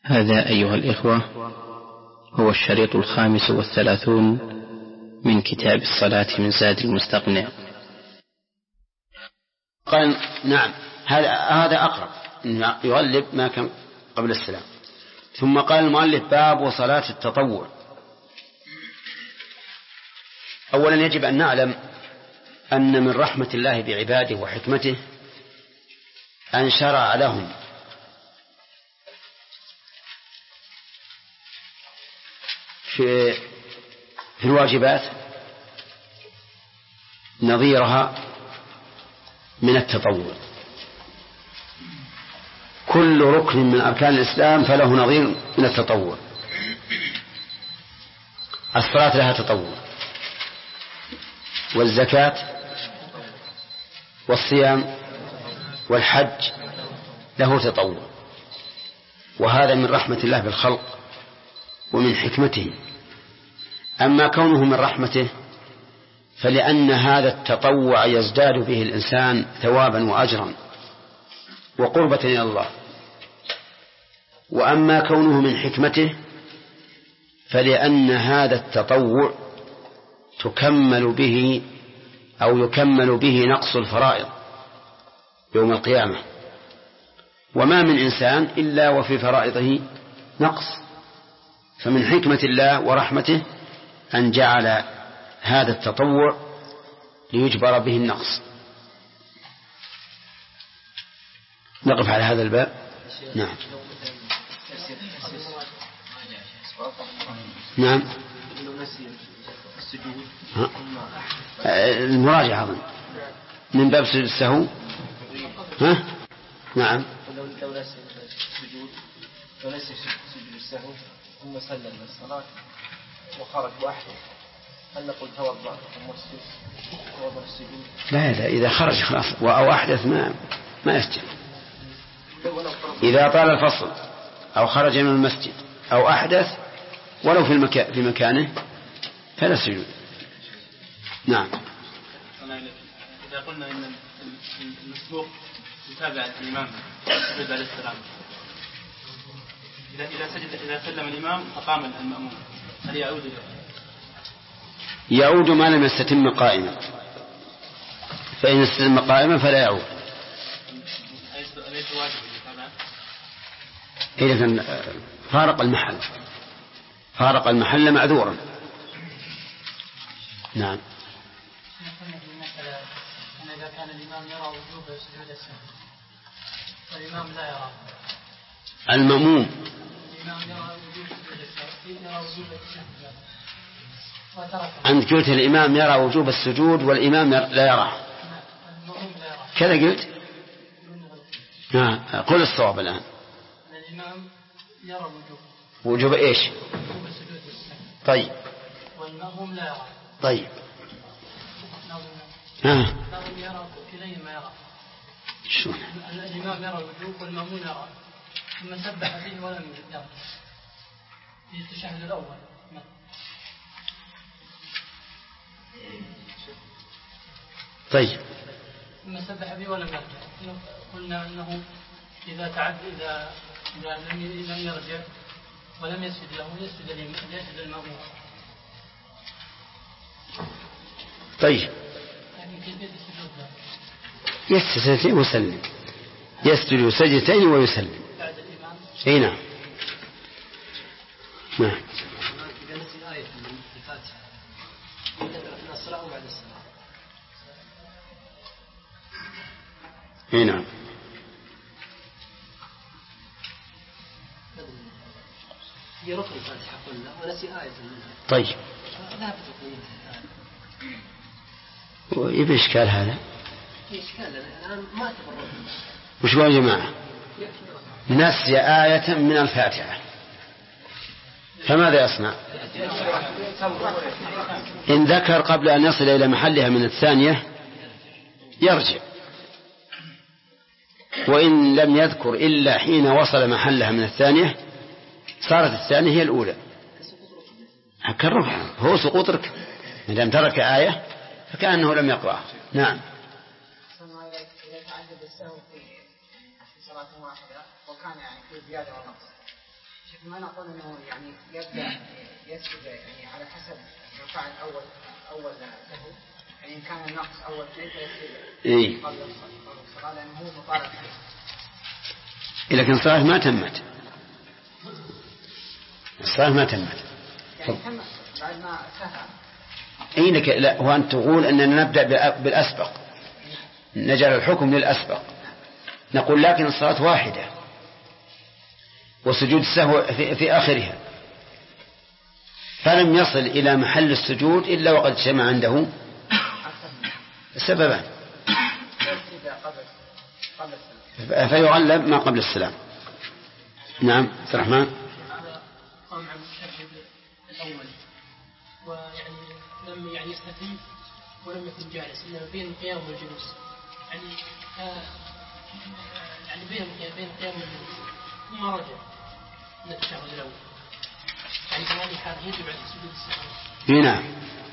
هذا أيها الإخوة هو الشريط 35 من كتاب الصلاة من زاد المستقنع. قال نعم هذا أقرب يغلب ما كان قبل السلام. ثم قال المؤلف باب صلاة التطوع. أولا يجب أن نعلم أن من رحمة الله بعباده وحكمته أن شرع لهم في الواجبات نظيرها من التطوع. كل ركن من أركان الإسلام فله نظير من التطوع. الصلاة لها تطوع، والزكاة والصيام والحج له تطوع، وهذا من رحمة الله بالخلق ومن حكمته. أما كونه من رحمته فلأن هذا التطوع يزداد به الإنسان ثوابا وأجرا وقربة إلى الله. وأما كونه من حكمته فلأن هذا التطوع تكمل به أو يكمل به نقص الفرائض يوم القيامة، وما من إنسان إلا وفي فرائضه نقص. فمن حكمة الله ورحمته أن جعل هذا التطوع ليجبر به النقص. نقف على هذا الباب. نعم نعم المراجعة أظن من باب سجود السهو. ها نعم لو نسي سجود السهو ثم سلم الصلاة وخرج وحده هل نقول توضأ السجود؟ لا إذا خرج خلاص أو أحدث ما يسجد. إذا طال الفصل أو خرج من المسجد أو أحدث ولو في مكانه فلا سجود. نعم. إذا قلنا إن المسبوق يتابع الإمام سجد عليه السلام، إذا سلم الإمام أقام المأموم هل يعود يعود ما لم يستتم قائما، فإن استتم قائما فلا يعود. أليس واجب إذا كان فارق المحل معذورا. إذا نعم. كان الإمام يرى وجوب سجود السهو والإمام لا يرى، المأموم الإمام يرى وجوب سجود السهو أنت قلت الإمام يرى وجوب السجود والإمام لا يراه، كذا قلت. قل الصواب الآن. الإمام يرى وجوب إيش؟ وجوب سجود السهو. طيب. والمأموم لا يرى. طيب. الإمام يرى كليهما يرى. شو؟ الإمام يرى الوجوب والمأموم يرى، ثم سبح فيه ولم يرى في التشهد الأول. طيب. ثم سبح به ولم يرجع. قلنا أنه إذا لم يرجع ولم يسجد له يسجد المأموم. طيب. يسجد سجدتين ويسلم، يسجد سجدتين ويسلم. بعد الإمام. أي نعم. نعم. إذا نسي آية من الفاتحة من الصلاة وبعد الصلاة. أي نعم. هي ركن الفاتحة قلنا ونسي آية منها. طيب. ذهبت ركنيتها ويبي إشكال هذا؟ إشكال الآن ما تبرر. وش قالوا يا جماعة؟ نسي آية من الفاتحة فماذا يصنع؟ إن ذكر قبل أن يصل إلى محلها من الثانية يرجع، وإن لم يذكر إلا حين وصل محلها من الثانية صارت الثانية هي الأولى. كالركعة هو سقوط ركن، ما دام ترك آية فكأنه لم يقرأها. نعم. إذا تعدد السهو في صلاة واحدة وكان في زيادة ونقص ما نقول انه يعني يبدا يسجد يعني على حسب الركعه اول له، يعني ان كان النقص اول شيء فيسجد قبل الصلاه لانه هو مطالب فيه. لكن الصلاه ما تمت. الصلاه ما تمت. يعني تمت بعد ما سهى. اي لك لا، هو أن تقول أننا نبدأ بالأسبق، نجعل الحكم للأسبق. نقول لكن الصلاة واحدة وسجود السهو في آخرها، فلم يصل إلى محل السجود إلا وقد جمع عنده سببان، فيغلب ما قبل السلام. نعم عبد الرحمن. قام عن المشهد الأول ويعني لم يعني يستتم ولم يكن جالس إلا بين القيام والجلوس، يعني بين القيام والجلوس ثم رجع من التشهد الأول، يعني في هذه الحالة يجب على سجود السهو. نعم.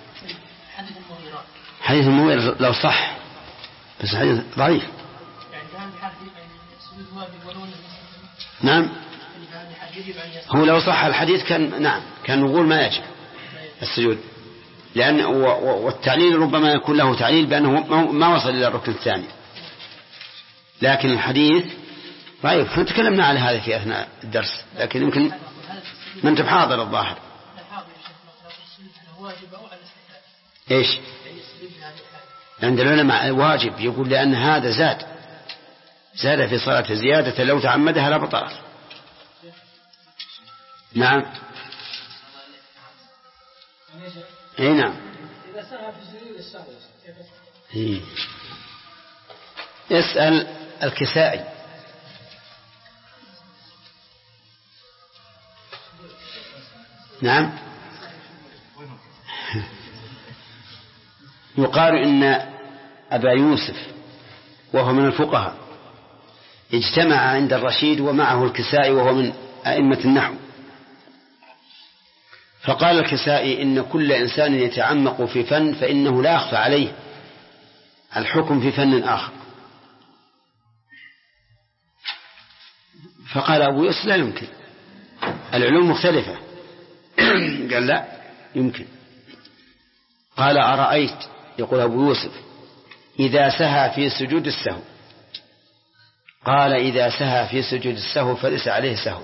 حديث المغيرة لو صح، بس حديث ضعيف. يعني في هذه الحالة سجود واجب ولو نعم. هو لو صح الحديث كان نقول ما يجب السجود، لأن والتعليل ربما يكون له تعليل بأنه ما وصل إلى الركن الثاني، لكن الحديث ضعيف. احنا تكلمنا على هذا في أثناء الدرس، لكن يمكن ما أنت بحاضر الظاهر. إيش عند العلماء واجب، يقول لأن هذا زاد في صلاة زيادة لو تعمدها لا بطلت. نعم. اي نعم. إذا سهى في سجود السهو يسأل الكسائي. نعم. يقال إن أبا يوسف وهو من الفقهاء اجتمع عند الرشيد ومعه الكسائي وهو من أئمة النحو، فقال الكسائي إن كل إنسان يتعمق في فن فإنه لا يخفى عليه الحكم في فن آخر. فقال أبو يوسف لا يمكن، العلوم مختلفة. قال لا يمكن. قال أرأيت، يقول أبو يوسف، إذا سهى في سجود السهو. قال إذا سهى في سجود السهو فليس عليه سهو.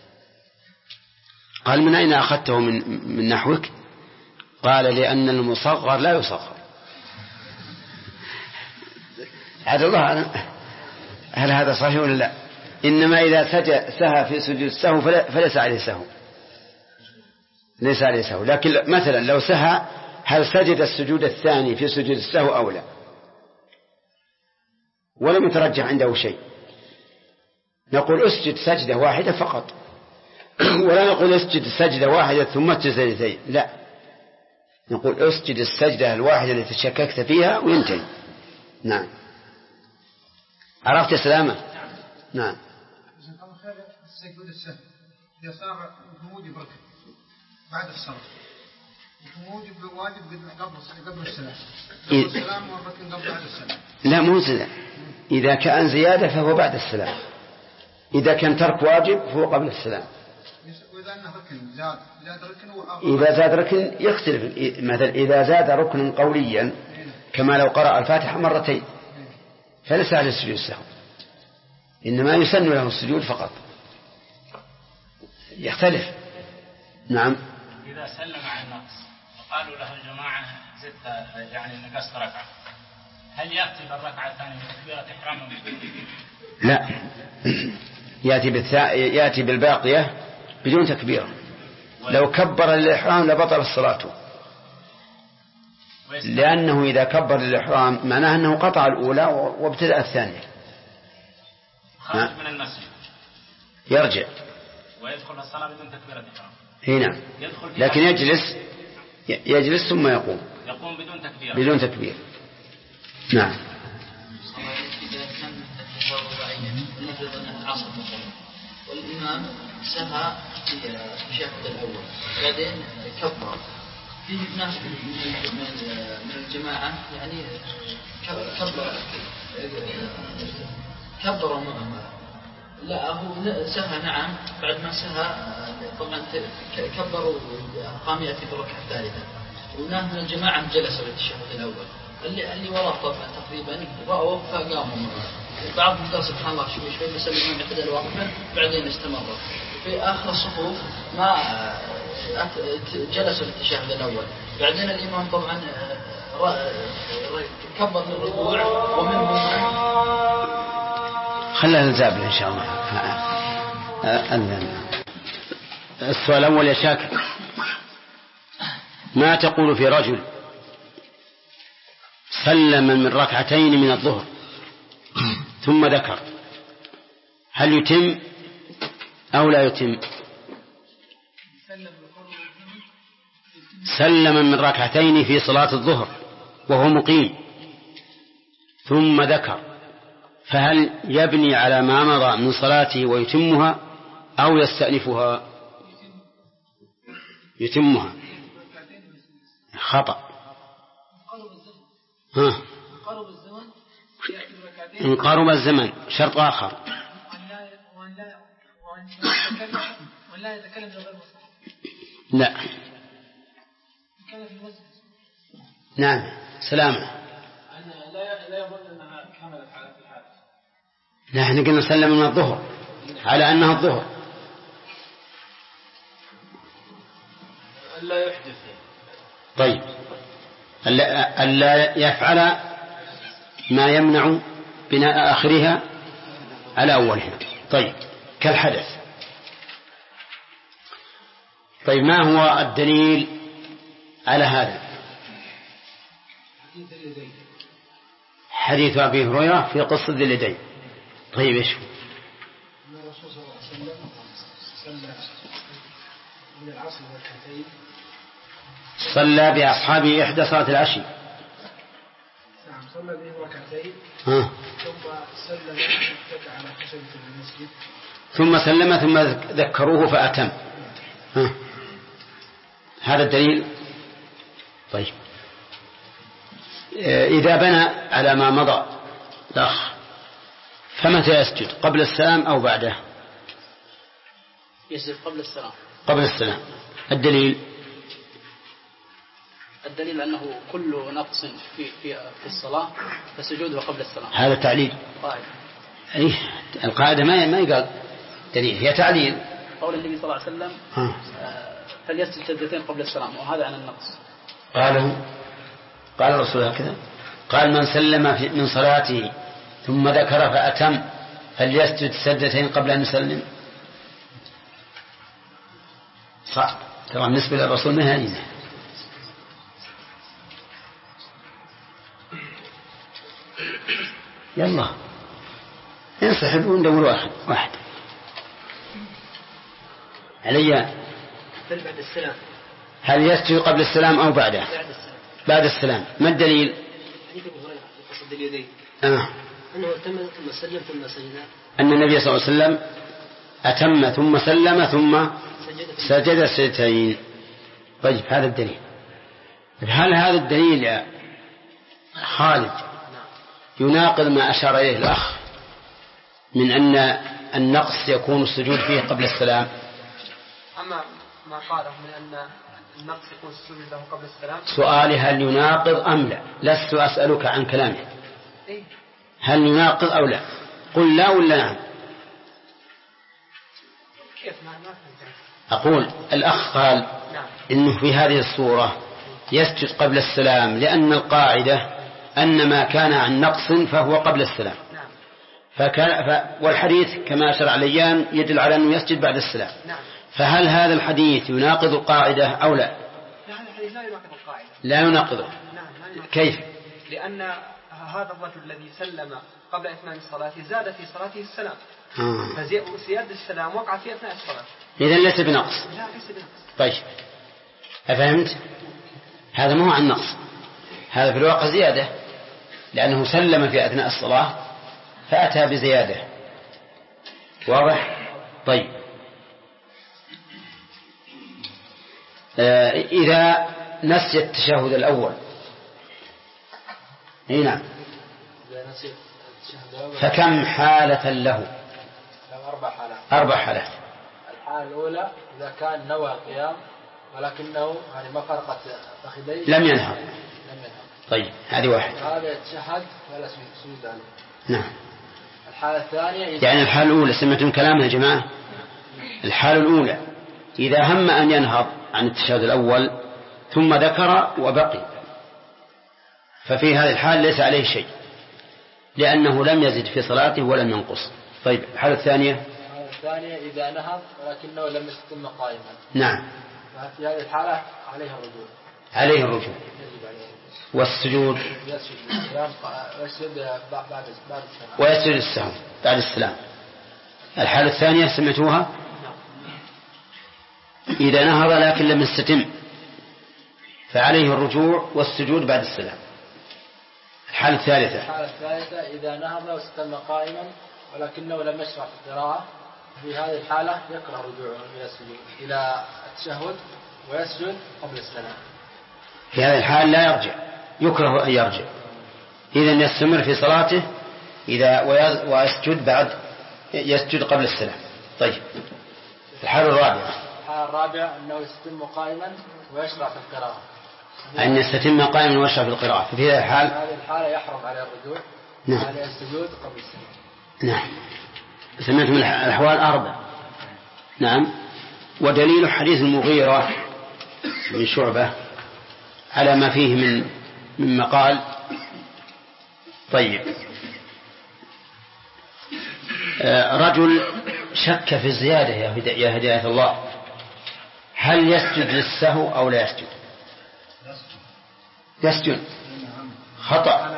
قال من أين أخذته من نحوك؟ قال لأن المصغر لا يصغر. عاد الله هل هذا صحيح ولا لا؟ إنما إذا سهى في سجود السهو فليس عليه سهو، ليس عليه سهو. لكن مثلا لو سهى هل سجد السجود الثاني في سجود السهو أو لا، ولم يترجح عنده شيء، نقول اسجد سجدة واحدة فقط، ولا نقول اسجد سجدة واحدة ثم سجدتين، لا، نقول اسجد السجدة الواحدة التي تشككت فيها وينتهي. نعم. عرفت يا سلامة؟ نعم. سجود السهو إذا صار موجب ركن بعد الصلاة موجب واجب قبل السلام، قبل السلام والركن قبل بعد السلام. لا مو زيادة، إذا كان زيادة فهو بعد السلام، إذا كان ترك واجب فهو قبل السلام. وإذا أنه ركن زاد ركن إذا زاد ركن يختلف، مثلا إذا زاد ركن قوليا كما لو قرأ الفاتحة مرتين فليس على السجود السهو، إنما يسن له السجود فقط، يختلف. نعم. إذا سلم عن النقص وقالوا له الجماعة زدت يعني نقصت ركعة، هل يأتي بالركعة الثانية بتكبيرة إحرام؟ لا، يأتي بالباقية بدون تكبير. لو كبر للإحرام لبطل الصلاة، لأنه إذا كبر للإحرام معناه أنه قطع الأولى وابتدأ الثانية. خرج من المسجد يرجع ويدخل الصلاة بدون تكبيرة إحرام. هنا لكن يجلس ثم يقوم بدون تكبير. نعم. إذا كان التشهد ضعيفا نفرض أن العصر مثلا والإمام سهى في التشهد الأول بعدين كبر، فيه ناس من الجماعة يعني كبروا معه لا هو سهى نعم، بعد ما سهى طبعا كبروا قام يأتي بالركعة الثالثة، وناس من الجماعة جلسوا للتشهد الأول، اللي وراه طبعا تقريبا رأوا فقاموا، بعضهم قال سبحان الله شوي بس الإمام اعتدل واقفا بعدين استمروا. في آخر الصفوف ما جلسوا للتشهد الأول، بعدين الإمام طبعا كبر للركوع ومنهم خلينا نزابل إن شاء الله. السؤال الأول يا شاكر، ما تقول في رجل سلم من ركعتين من الظهر ثم ذكر، هل يتم أو لا يتم؟ سلم من ركعتين في صلاة الظهر وهو مقيم ثم ذكر، فهل يبني على ما مضى من صلاته ويتمها أو يستأنفها؟ يتمها. خطأ. إن قرب الزمن شرط آخر، ولا يتكلم غير مصلحة. لا. نعم سلامة. لا يظن أنها كملت على الحادث. نحن قلنا سلم من الظهر على أنها الظهر. ألا يحدث. طيب ألا يفعل ما يمنع بناء آخرها على أولها. طيب كالحدث. طيب ما هو الدليل على هذا؟ حديث أبي هريرة في قصة ذي اليدين. طيب إيش؟ الرسول صلى الله عليه وسلم صلى من العصر والركعتين، صلى بأصحابه إحدى صلاة العشي. نعم صلى بهم ركعتين ثم سلم واتكى على خشبة المسجد ثم سلم ثم ذكروه فأتم. هذا الدليل. طيب إذا بنى على ما مضى الأخ فمتى يسجد؟ قبل السلام أو بعده؟ يسجد قبل السلام. قبل السلام. الدليل أنه كل نقص في الصلاة فسجوده قبل السلام. هذا تعليل. أيه القاعدة ما يقال دليل، هي تعليل. قول النبي صلى الله عليه وسلم فليسجد سجدتين قبل السلام، وهذا عن النقص. قال الرسول هكذا، قال من سلم من صلاته ثم ذكر فأتم فليسجد سجدتين قبل أن يسلم. صح. ترى بالنسبة للرسول ما هي. يلا انسحب وندور واحد علي. بعد السلام. هل يسجد قبل السلام أو بعده؟ بعد السلام. ما الدليل؟ حديث أبي هريرة في قصة اليدين أنه أتم ثم سلم ثم سجد، أن النبي صلى الله عليه وسلم أتم ثم سلم ثم سجد سجدتين. طيب هذا الدليل. هل هذا الدليل يا خالد يناقض ما أشار إليه الأخ من أن النقص يكون السجود فيه قبل السلام؟ أما ما قاله من أن النقص يكون السجود له قبل السلام، سؤالي هل يناقض أم لا؟ لست أسألك عن كلامه. هل يناقض أو لا؟ قل لا ولا نعم. كيف ما أقول الأخ قال إنه في هذه الصورة يسجد قبل السلام لأن القاعدة أن ما كان عن نقص فهو قبل السلام. والحديث كما أشار عليان يدل على أنه يسجد بعد السلام. فهل هذا الحديث يناقض القاعدة أو لا؟ لا، هذا الحديث لا يناقض القاعدة. لا يناقضه. كيف؟ لأن هذا الرجل الذي سلم قبل إتمام الصلاة زاد في صلاته السلام، فزيادة السلام وقع في أثناء الصلاة. إذن ليس بنقص. لا ليس بنقص. طيب أفهمت؟ هذا ما هو عن نقص، هذا في الواقع زيادة، لأنه سلم في أثناء الصلاة فأتى بزيادة. واضح؟ طيب إذا نسي التشهد الأول فكم حالة له؟ أربع حالات. الحالة الأولى إذا كان نوى القيام ولكنه يعني ما فرقت فخذيه لم ينهض. طيب هذه واحد. هذا يتشهد ولا سجود عليه. نعم. الحالة الثانية يعني الحالة الأولى سمعتم كلامها يا جماعة؟ الحالة الأولى إذا هم أن ينهض عن التشهد الأول ثم ذكر وبقي، ففي هذه الحال ليس عليه شيء لأنه لم يزد في صلاته ولم ينقص. طيب الحالة الثانية إذا نهض ولكنه لم يستتم قائما. نعم. في هذه الحالة عليه الرجوع والسجود ويسجد السهو بعد السلام. الحالة الثانية سمعتوها إذا نهض لكن لم يستتم فعليه الرجوع والسجود بعد السلام. الحالة الثالثة إذا نهض واستتم قائما ولكنه لم يشرع في القراءة، في هذه الحالة يكره رجوعه إلى التشهد ويسجد قبل السلام. في هذه الحال لا يرجع، يكره أن يرجع، إذن يستمر في صلاته ويسجد قبل السلام. طيب الحالة الرابعة أنه يستتم قائما ويشرع في القراءة. أن يستتم قائما ويشرع في القراءة. في هذه الحالة يحرم عليه الرجوع. نعم. عليه السجود قبل السلام. نعم. سمعت من الأحوال 4. نعم. ودليل حديث المغيرة من شعبة على ما فيه من مقال. طيب رجل شك في الزيادة يا هداية الله، هل يسجد للسهو أو لا يسجد؟ يسجد. خطأ.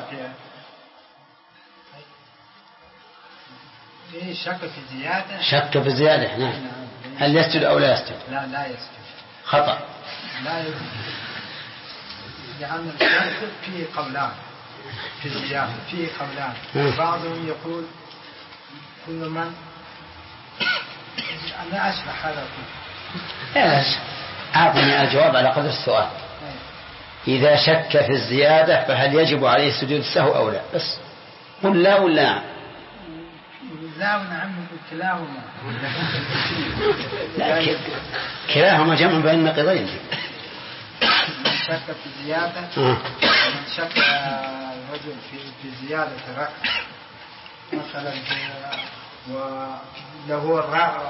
شك في الزيادة. نعم. هل يسجد أو لا يسجد؟ لا يسجد. خطأ. لا يسجد لأن الشك فيه قولان في الزيادة، فيه قولان. بعضهم يقول كل من أنا أشرح هذا كله. أعطني الجواب على قدر السؤال. إذا شك في الزيادة فهل يجب عليه سجود السهو أو لا؟ بس قل لا ولا نعم. لا ونعم كلاهما. كلاهما جمع بين نقيضين. من شك في زيادة من شك الرجل في زيادة ركعة مثلا وله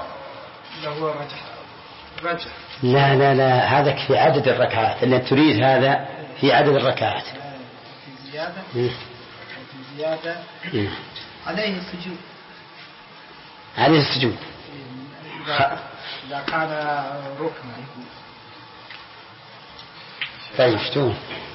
رجع. لا هذا في عدد الركعات اللي تريد، هذا في عدد الركعات. في زيادة عليه السجود إذا كان ركنا. طيب شتون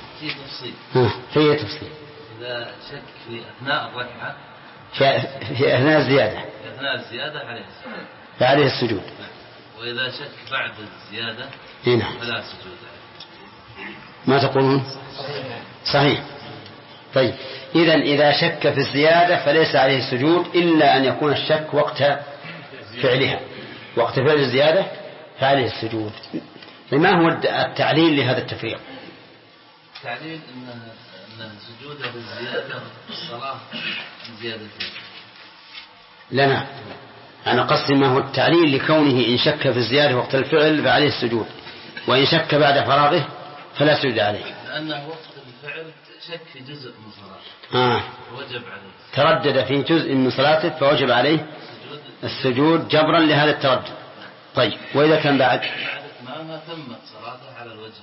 في تفصيل إذا شك في أثناء الركعة في أثناء الزيادة فعليه السجود. وإذا شك بعد الزيادة فلا سجود عليه. ما تقولون؟ صحيح. طيب إذا شك في الزيادة فليس عليه السجود إلا أن يكون الشك وقت فعلها، وقت فعل الزيادة فعليه السجود. ما هو التعليل لهذا التفريق؟ التعليل أن السجود بالزيادة الصلاة زيادتين. لنا أنا قصدي ما هو التعليل لكونه إن شك في الزيادة وقت الفعل فعليه السجود، وإن شك بعد فراغه فلا سجود عليه. لأنه وقت الفعل شك في جزء من صلاته وجب عليه، تردد في جزء من صلاته فوجب عليه السجود جبرا لهذا التردد. طيب وإذا كان بعد ما تمت صلاته على الوجه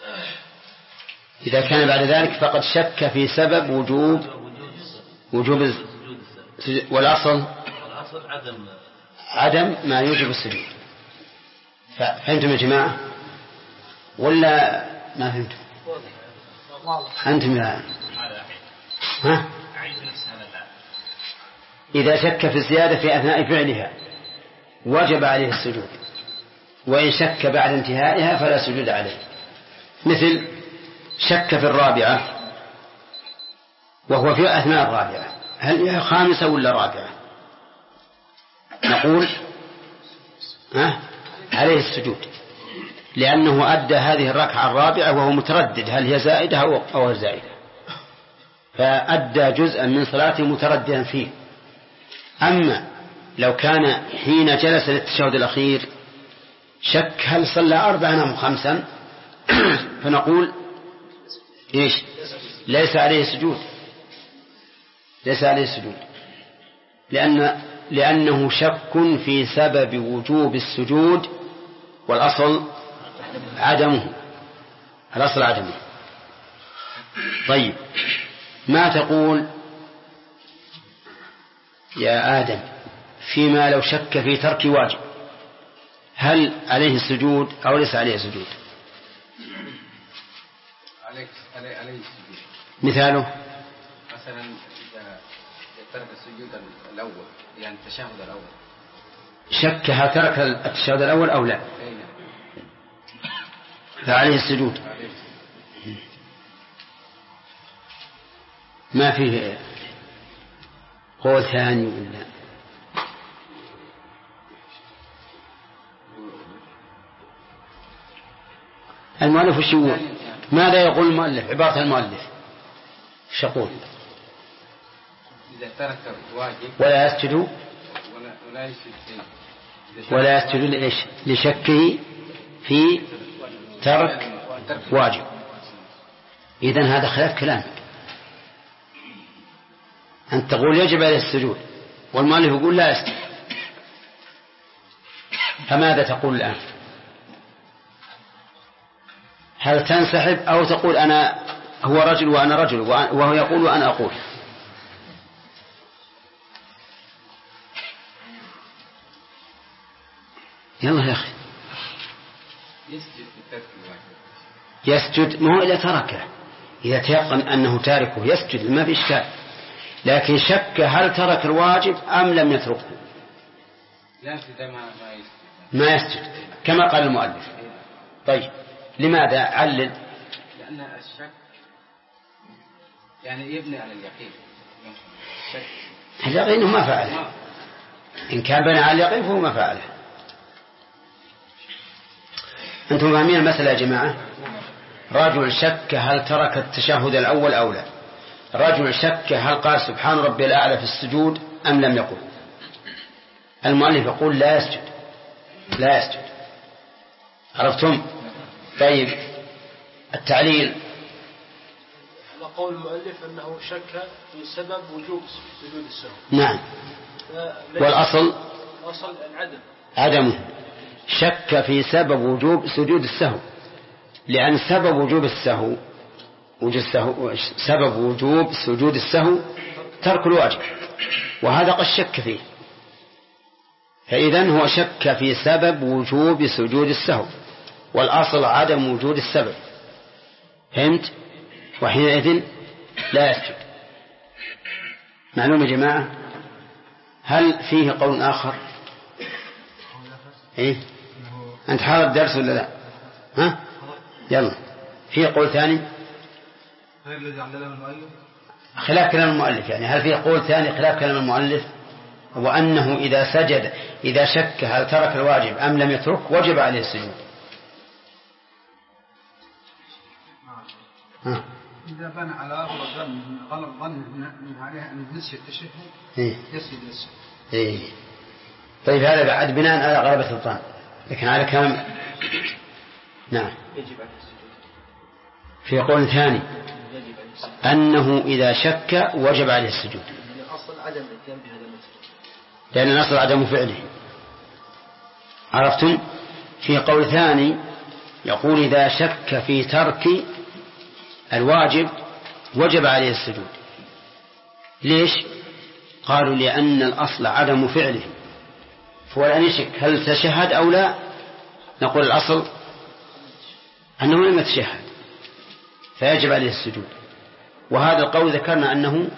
إذا كان بعد ذلك فقد شك في سبب وجوب والأصل عدم ما يوجب السجود. فهمتم يا جماعة ولا ما فهمتم؟ أنتم يا إذا شك في الزيادة في أثناء فعلها وجب عليه السجود، وإن شك بعد انتهائها فلا سجود عليه. مثل شك في الرابعة وهو في أثناء الرابعة، هل هي خامسة ولا رابعة؟ نقول عليه السجود لأنه أدى هذه الركعة الرابعة وهو متردد هل هي زائدة أو غير زائدة، فأدى جزءا من صلاته مترددا فيه. أما لو كان حين جلس للتشهد الأخير شك هل صلى 4 أم 5 فنقول إيش؟ ليس عليه سجود، ليس عليه سجود، لأنه شك في سبب وجوب السجود، والأصل عدمه، الأصل عدمه. طيب، ما تقول يا آدم فيما لو شك في ترك واجب، هل عليه السجود أو ليس عليه سجود؟ عليه السجود. مثاله مثلا إذا ترك السجود الأول، يعني التشهد الأول، شك هل ترك التشهد الأول أو لا، فعليه السجود. ما فيه قول ثاني ولا المؤلف وش يقول؟ ماذا يقول المؤلف؟ عبارة المؤلف وش يقول؟ إذا ترك واجب ولا يسجد ولا يسجد لإيش؟ لشكه في ترك واجب. إذن هذا خلاف كلامك، أنت تقول يجب عليه السجود والمؤلف يقول لا يسجد، فماذا تقول الآن؟ هل تنسحب أو تقول أنا هو رجل وأنا رجل وهو يقول وأنا أقول؟ يلا يا أخي يسجد، ما هو إذا تركه، إذا تيقن أنه تاركه يسجد ما في إشكال، لكن شك هل ترك الواجب أم لم يتركه ما يسجد كما قال المؤلف. طيب لماذا؟ علل. لأن الشك يعني يبني على اليقين، اليقين ما فعله، إن كان بنى على اليقين فهو ما فعله. أنتم فاهمين المسألة يا جماعة؟ رجل شك هل ترك التشهد الأول أو لا، رجل شك هل قال سبحان ربي الأعلى في السجود أم لم يقل، المؤلف يقول لا يسجد، لا يسجد. عرفتم؟ طيب التعليل على قول المؤلف أنه شك في سبب وجوب سجود السهو. نعم، والأصل عدمه. شك في سبب وجوب سجود السهو، لأن سبب وجوب السهو سبب وجوب سجود السهو ترك الواجب، وهذا قد شك فيه، فإذن هو شك في سبب وجوب سجود السهو، والأصل عدم وجود السبب. فهمت؟ وحينئذ لا يسجد. معلوم يا جماعة؟ هل فيه قول آخر؟ إيه؟ أنت حاضر الدرس ولا لا؟ ها؟ يلا، فيه قول ثاني غير الذي علله المؤلف، خلاف كلام المؤلف، يعني هل فيه قول ثاني خلاف كلام المؤلف؟ وأنه إذا سجد، إذا شك هل ترك الواجب أم لم يترك وجب عليه السجود. إذا بنى على غلط ظن من عليها أن نسي التشهد يسجد للسهو. إيه. طيب هذا بعد بناء على غلبة الظن، لكن على كلام نعم في قول ثاني أنه إذا شك وجب عليه السجود، لأن الأصل عدم فعله. عرفتم؟ في قول ثاني يقول إذا شك في ترك الواجب وجب عليه السجود. ليش؟ قالوا لأن الأصل عدم فعله، فهو الآن يشك هل تشهد أو لا، نقول الأصل أنه لم يتشهد فيجب عليه السجود. وهذا القول ذكرنا أنه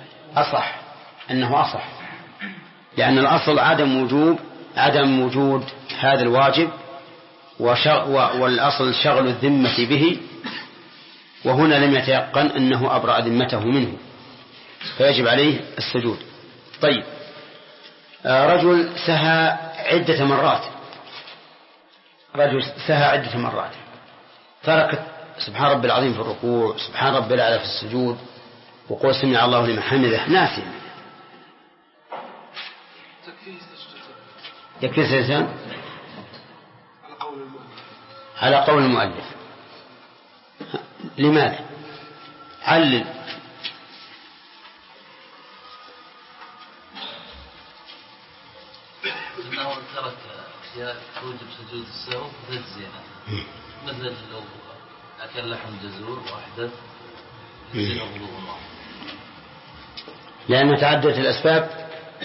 أصح، لأن الأصل عدم وجود هذا الواجب، والأصل شغل الذمة به، وهنا لم يتيقن أنه أبرأ ذمته منه فيجب عليه السجود. طيب رجل سهى عدة مرات، ترك سبحان ربي العظيم في الركوع، سبحان ربي الأعلى في السجود، وقول سمع الله لمن حمده، ناسي. يكفي سجدتان على قول المؤلف. لماذا؟ علل. إنه ترك أشياء توجب سجود السهو تجزينا، مثل لو أكل لحم جزور وأحدث يجزينا وضوء النار، لأنه تعددت الأسباب.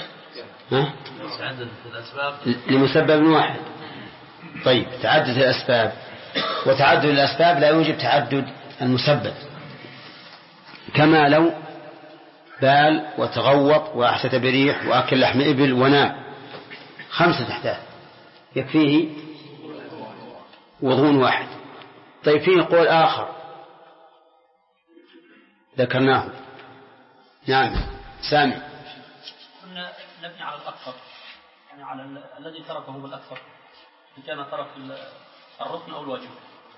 تعددت الأسباب لمسبب واحد. طيب تعددت الأسباب، وتعدد الأسباب لا يوجب تعدد المسبب، كما لو بال وتغوط وأحسس بريح وأكل لحم إبل ونام، 5 أحداث يكفيه وضوء واحد. طيب فيه قول آخر ذكرناه. نعم سامي. كنا نبني على الأكثر، يعني على الذي تركه هو الأكثر، إن كان ترك الركن أو الواجب.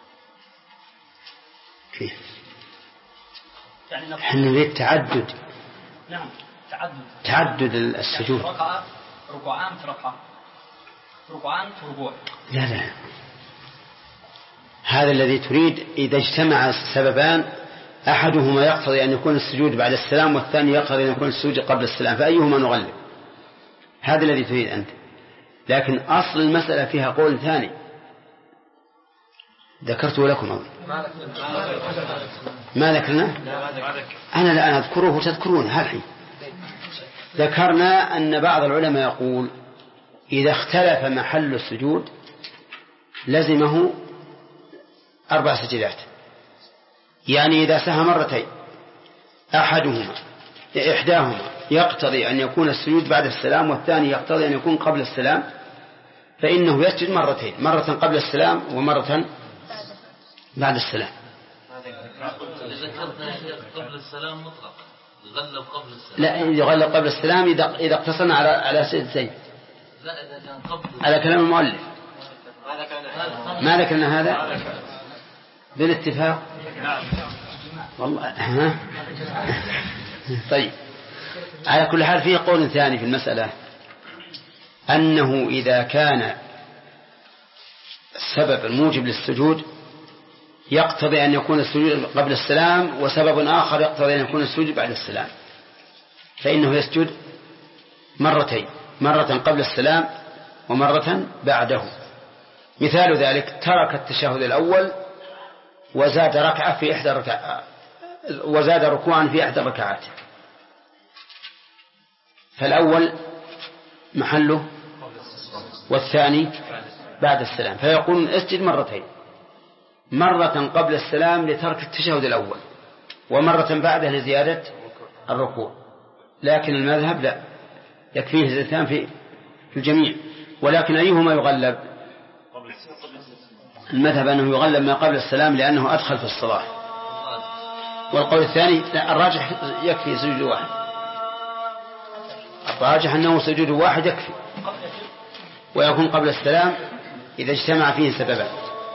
كيف؟ يعني احنا نريد تعدد. نعم تعدد السجود. يعني ركوعان في ركعة، ركوعان في ركوع. لا هذا الذي تريد إذا اجتمع السببان أحدهما يقتضي أن يكون السجود بعد السلام والثاني يقتضي أن يكون السجود قبل السلام، فأيهما نغلب؟ هذا الذي تريد أنت. لكن أصل المسألة فيها قول ثاني ذكرته لكم أول. ما ذكرنا؟ أنا الآن أذكره وتذكرون هالحين. ذكرنا أن بعض العلماء يقول إذا اختلف محل السجود لزمه 4 سجدات، يعني إذا سهى مرتين إحداهما يقتضي أن يكون السجود بعد السلام والثاني يقتضي أن يكون قبل السلام، فإنه يسجد مرتين، مرة قبل السلام ومرة بعد السلام. ذكرنا قبل السلام مطلق، يغلب قبل السلام. لا يغلب قبل السلام إذا اقتصرنا على سجدتين. لا إذا كان قبل على كلام المؤلف. ما ذكرنا هذا بالاتفاق. والله طيب على كل حال فيه قول ثاني في المسألة، أنه إذا كان السبب الموجب للسجود يقتضي أن يكون السجود قبل السلام، وسبب آخر يقتضي أن يكون السجود بعد السلام، فإنه يسجد مرتين، مرة قبل السلام ومرة بعده. مثال ذلك ترك التشهد الأول وزاد ركعة في إحدى الركعات، وزاد ركوعا في إحدى الركعات، فالأول محله والثاني بعد السلام، فيقول اسجد مرتين، مرة قبل السلام لترك التشهد الأول ومرة بعده لزيادة الركوع. لكن المذهب لا، يكفيه زيتان في الجميع. ولكن أيهما يغلب؟ المذهب أنه يغلب ما قبل السلام لأنه أدخل في الصلاة، والقول الثاني لا، الراجح يكفي سجود واحد، الراجح أنه سجود واحد يكفي، ويكون قبل السلام إذا اجتمع فيه سببان.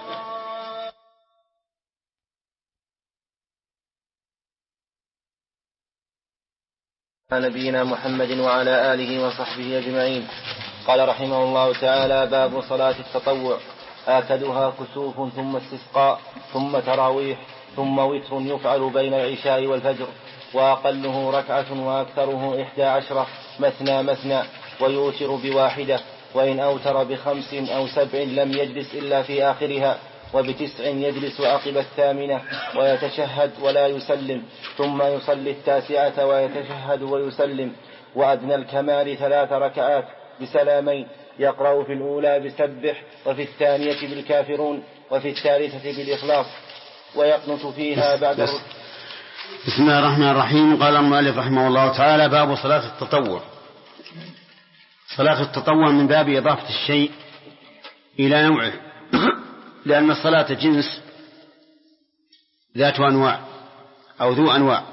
نبينا محمد وعلى آله وصحبه أجمعين. قال رحمه الله تعالى: باب صلاة التطوع. آكدها كسوف ثم استسقاء ثم تراويح ثم وتر يفعل بين العشاء والفجر، وأقله ركعة وأكثره 11 مثنى مثنى، ويوتر بواحدة، وإن أوتر ب5 أو 7 لم يجلس إلا في آخرها، وب9 يجلس عقب 8 ويتشهد ولا يسلم، ثم يصلي 9 ويتشهد ويسلم. وأدنى الكمال 3 ركعات بسلامين، يقرأ في الأولى بسبح، وفي الثانية بالكافرون، وفي الثالثة بالإخلاص، ويقنت فيها بعد بسم الله الرحمن الرحيم. قال المؤلف رحمه الله تعالى: باب صلاة التطوع. صلاة التطوع من باب إضافة الشيء إلى نوعه، لأن الصلاة جنس ذات أنواع أو ذو أنواع،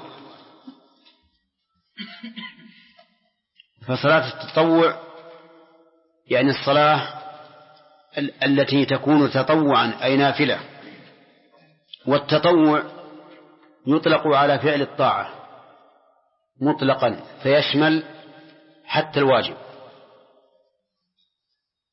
فصلاة التطوع يعني الصلاة التي تكون تطوعا أي نافلة. والتطوع يطلق على فعل الطاعة مطلقا، فيشمل حتى الواجب.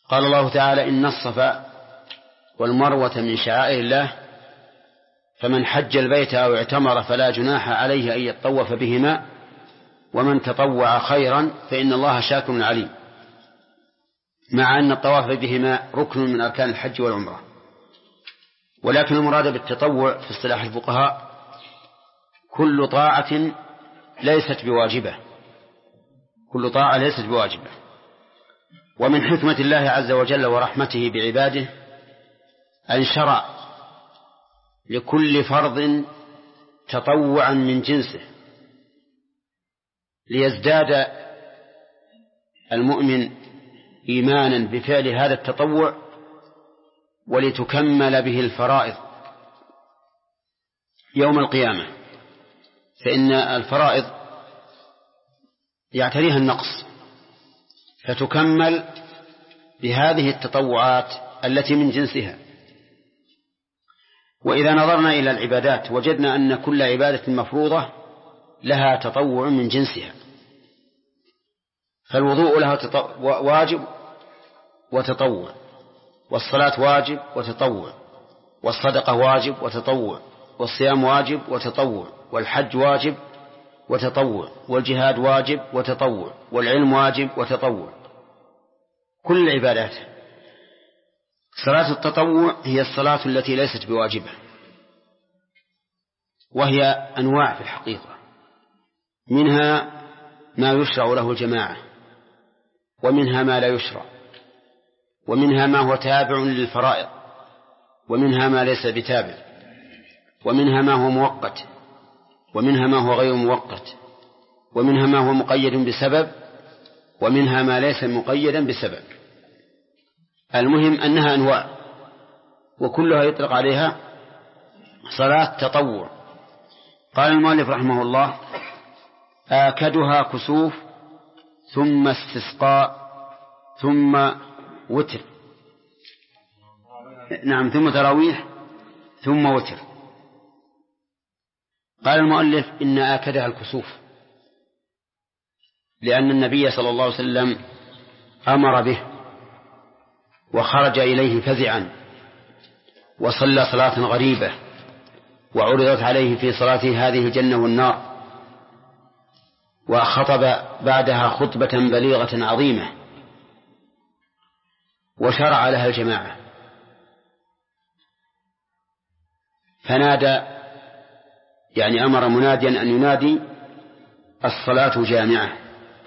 قال الله تعالى: إن الصفا والمروة من شعائر الله فمن حج البيت أو اعتمر فلا جناح عليه أن يطوف بهما ومن تطوع خيرا فإن الله شاكر عليم، مع أن الطواف بهما ركن من أركان الحج والعمرة. ولكن المراد بالتطوع في اصطلاح الفقهاء كل طاعة ليست بواجبة، كل طاعة ليست بواجبة. ومن حكمة الله عز وجل ورحمته بعباده أن شرع لكل فرض تطوعا من جنسه ليزداد المؤمن إيمانا بفعل هذا التطوع ولتكمل به الفرائض يوم القيامة، فإن الفرائض يعتريها النقص فتكمل بهذه التطوعات التي من جنسها. وإذا نظرنا إلى العبادات وجدنا أن كل عبادة مفروضة لها تطوع من جنسها، فالوضوء له واجب وتطوع، والصلاة واجب وتطوع، والصدقة واجب وتطوع، والصيام واجب وتطوع، والحج واجب وتطوع، والجهاد واجب وتطوع، والعلم واجب وتطوع، كل العبادات. صلاة التطوع هي الصلاة التي ليست بواجبة، وهي أنواع في الحقيقة، منها ما يشرع له الجماعة، ومنها ما لا يشرع، ومنها ما هو تابع للفرائض، ومنها ما ليس بتابع، ومنها ما هو مؤقت، ومنها ما هو غير مؤقت، ومنها ما هو مقيد بسبب، ومنها ما ليس مقيدا بسبب. المهم أنها أنواع، وكلها يطلق عليها صلاة تطوع. قال المؤلف رحمه الله: آكدها كسوف ثم استسقاء ثم وتر، نعم، ثم تراويح ثم وتر. قال المؤلف: إن آكدها الكسوف، لأن النبي صلى الله عليه وسلم أمر به وخرج إليه فزعا وصلى صلاة غريبة وعرضت عليه في صلاته هذه الجنة والنار، وخطب بعدها خطبة بليغة عظيمة وشرع لها الجماعة، فنادى، يعني أمر مناديا أن ينادي: الصلاة جامعة.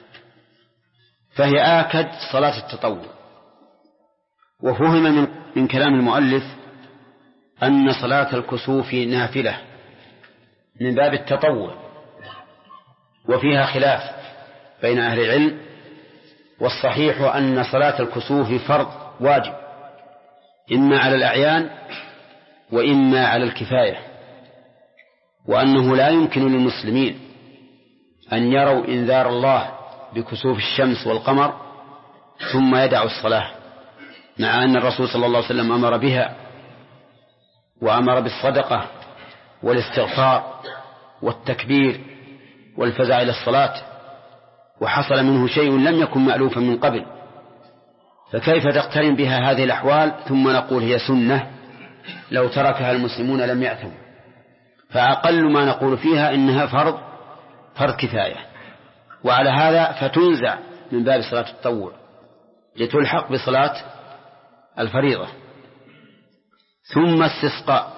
فهي آكد صلاة التطوع. وفهم من كلام المؤلف أن صلاة الكسوف نافلة من باب التطوع، وفيها خلاف بين أهل العلم، والصحيح أن صلاة الكسوف فرض واجب، إما على الأعيان وإما على الكفاية، وأنه لا يمكن للمسلمين أن يروا إنذار الله بكسوف الشمس والقمر ثم يدعوا الصلاة، مع أن الرسول صلى الله عليه وسلم أمر بها، وأمر بالصدقة والاستغفار والتكبير والفزع إلى الصلاة، وحصل منه شيء لم يكن مألوفا من قبل، فكيف تقترن بها هذه الأحوال ثم نقول هي سنة لو تركها المسلمون لم يأثموا؟ فأقل ما نقول فيها إنها فرض كفاية، وعلى هذا فتنزع من باب صلاة التطوع لتلحق بصلاة الفريضة. ثم استسقاء.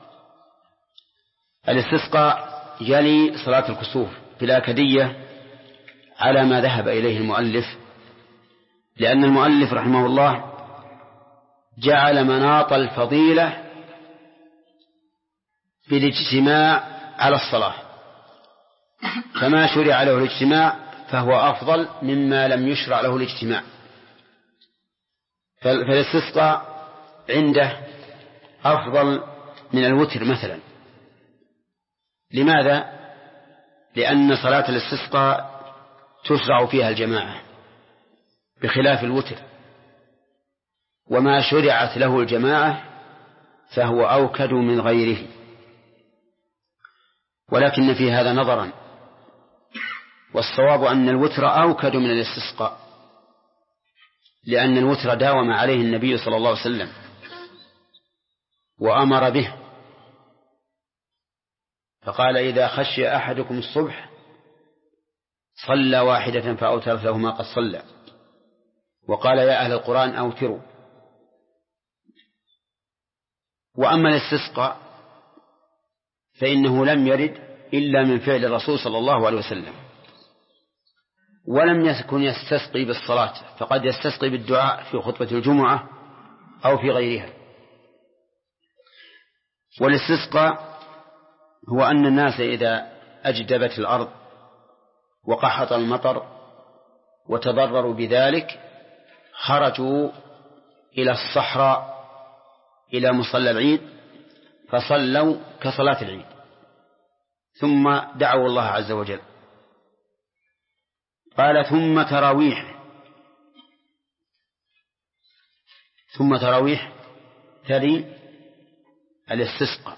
الاستسقاء يلي صلاة الكسوف في الآكدية على ما ذهب إليه المؤلف، لأن المؤلف رحمه الله جعل مناط الفضيلة بالاجتماع على الصلاة، فما شرع له الاجتماع فهو أفضل مما لم يشرع له الاجتماع. فالاستسقاء عنده أفضل من الوتر مثلا. لماذا؟ لأن صلاة الاستسقاء تشرع فيها الجماعة بخلاف الوتر، وما شرعت له الجماعة فهو أوكد من غيره. ولكن في هذا نظرا، والصواب أن الوتر أوكد من الاستسقاء، لأن الوتر داوم عليه النبي صلى الله عليه وسلم وأمر به، فقال إذا خشي أحدكم الصبح صلى واحدة فأوترت له ما قد صلى، وقال يا أهل القرآن أوتروا. وأما الاستسقاء فإنه لم يرد إلا من فعل الرسول صلى الله عليه وسلم، ولم يكن يستسقي بالصلاة، فقد يستسقي بالدعاء في خطبة الجمعة أو في غيرها. والاستسقاء هو أن الناس إذا أجدبت الأرض وقحط المطر وتضرروا بذلك خرجوا إلى الصحراء إلى مصلى العيد فصلوا كصلاة العيد ثم دعوا الله عز وجل. قال ثم تراويح تلي الاستسقاء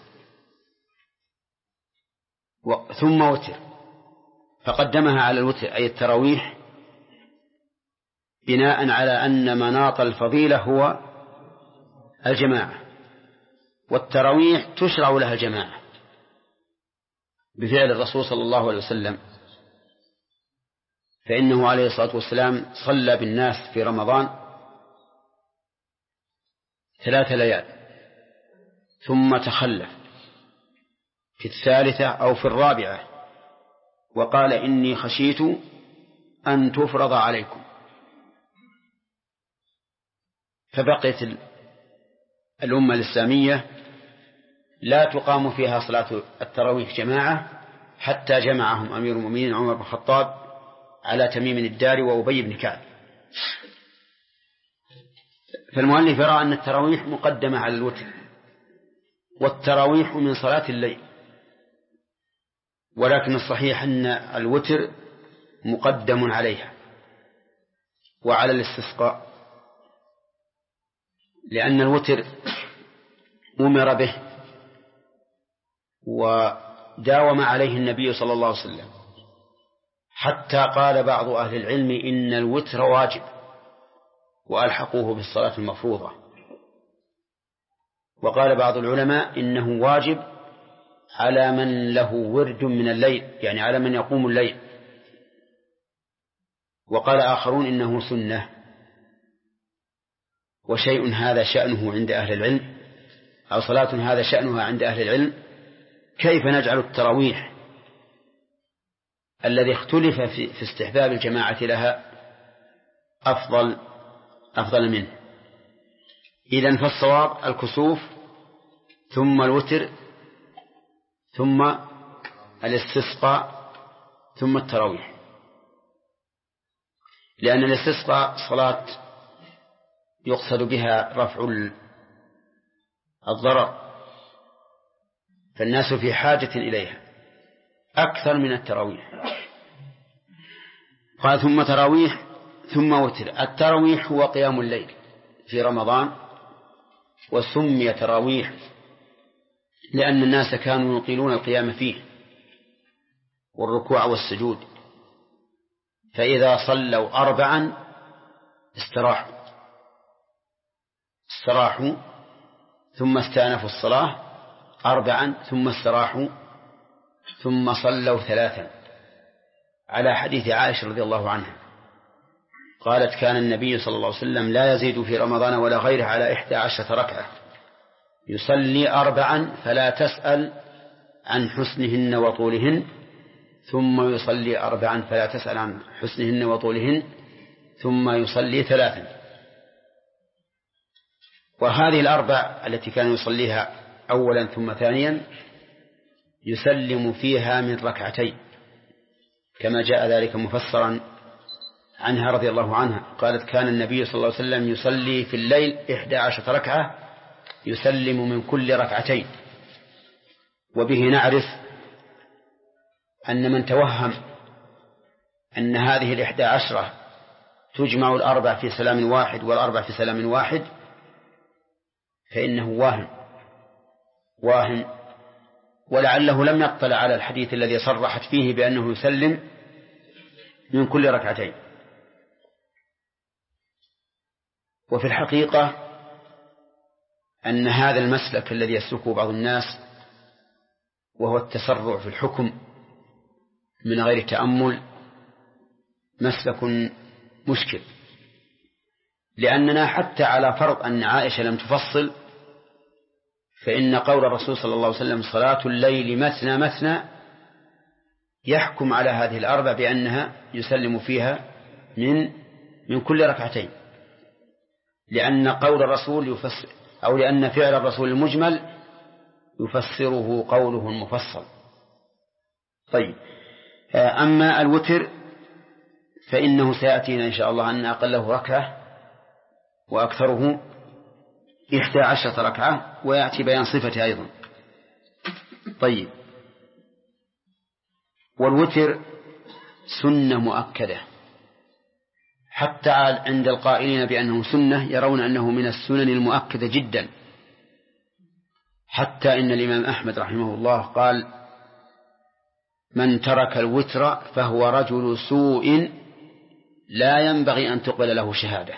ثم وتر، فقدمها على الوتر أي التراويح بناء على أن مناط الفضيلة هو الجماعة، والتراويح تشرع لها الجماعة بفعل الرسول صلى الله عليه وسلم، فإنه عليه الصلاة والسلام صلى بالناس في رمضان 3 ليال ثم تخلف في 3 أو في 4 وقال إني خشيت أن تفرض عليكم، فبقيت الأمة الإسلامية لا تقام فيها صلاة التراويح جماعة حتى جمعهم أمير المؤمنين عمر بن الخطاب على تميم الداري وأبي بن كعب. فالمؤلف يرى أن التراويح مقدمة على الوتر، والتراويح من صلاة الليل، ولكن الصحيح أن الوتر مقدم عليها وعلى الاستسقاء، لأن الوتر أمر به وداوم عليه النبي صلى الله عليه وسلم، حتى قال بعض أهل العلم إن الوتر واجب وألحقوه بالصلاة المفروضة، وقال بعض العلماء إنه واجب على من له ورد من الليل، يعني على من يقوم الليل، وقال آخرون إنه سنة. وشيء هذا شأنه عند أهل العلم، أو صلاة هذا شأنها عند أهل العلم، كيف نجعل التراويح الذي اختلف في استحباب الجماعة لها أفضل منه؟ إذن فالصواب الكسوف ثم الوتر ثم الاستسقاء ثم التراويح، لأن الاستسقاء صلاة يقصد بها رفع الضرر، فالناس في حاجة إليها أكثر من التراويح. قال ثم تراويح ثم وتر. التراويح هو قيام الليل في رمضان، وسمي تراويح لأن الناس كانوا يطيلون القيام فيه والركوع والسجود، فإذا صلوا 4 استراحوا ثم استأنفوا الصلاة 4 ثم استراحوا ثم صلوا 3، على حديث عائشة رضي الله عنها قالت كان النبي صلى الله عليه وسلم لا يزيد في رمضان ولا غيره على 11 ركعة، يصلي 4 فلا تسأل عن حسنهن وطولهن، ثم يصلي 4 فلا تسأل عن حسنهن وطولهن، ثم يصلي 3. وهذه 4 التي كان يصليها أولا ثم ثانيا يسلم فيها من 2 كما جاء ذلك مفسرا عنها رضي الله عنها، قالت كان النبي صلى الله عليه وسلم يصلي في الليل 11 ركعة يسلم من كل 2. وبه نعرف أن من توهم أن هذه 11 تجمع 4 في سلام واحد و4 في سلام واحد فإنه واهم، ولعله لم يطلع على الحديث الذي صرحت فيه بأنه يسلم من كل 2. وفي الحقيقة أن هذا المسلك الذي يسلكه بعض الناس وهو التسرع في الحكم من غير تأمل مسلك مشكل، لأننا حتى على فرض أن عائشة لم تفصل فإن قول الرسول صلى الله عليه وسلم صلاة الليل مثنى مثنى يحكم على هذه الأربع بأنها يسلم فيها من كل ركعتين، لأن قول الرسول يفسر أو لأن فعل الرسول المجمل يفسره قوله المفصل. طيب، أما الوتر فإنه سيأتينا إن شاء الله أن أقله ركعة وأكثره 11 ركعة، ويأتي بيان صفته أيضا. طيب، والوتر سنة مؤكدة، حتى عند القائلين بأنه سنة يرون أنه من السنن المؤكدة جدا، حتى إن الإمام أحمد رحمه الله قال: من ترك الوتر فهو رجل سوء لا ينبغي أن تقبل له شهادة،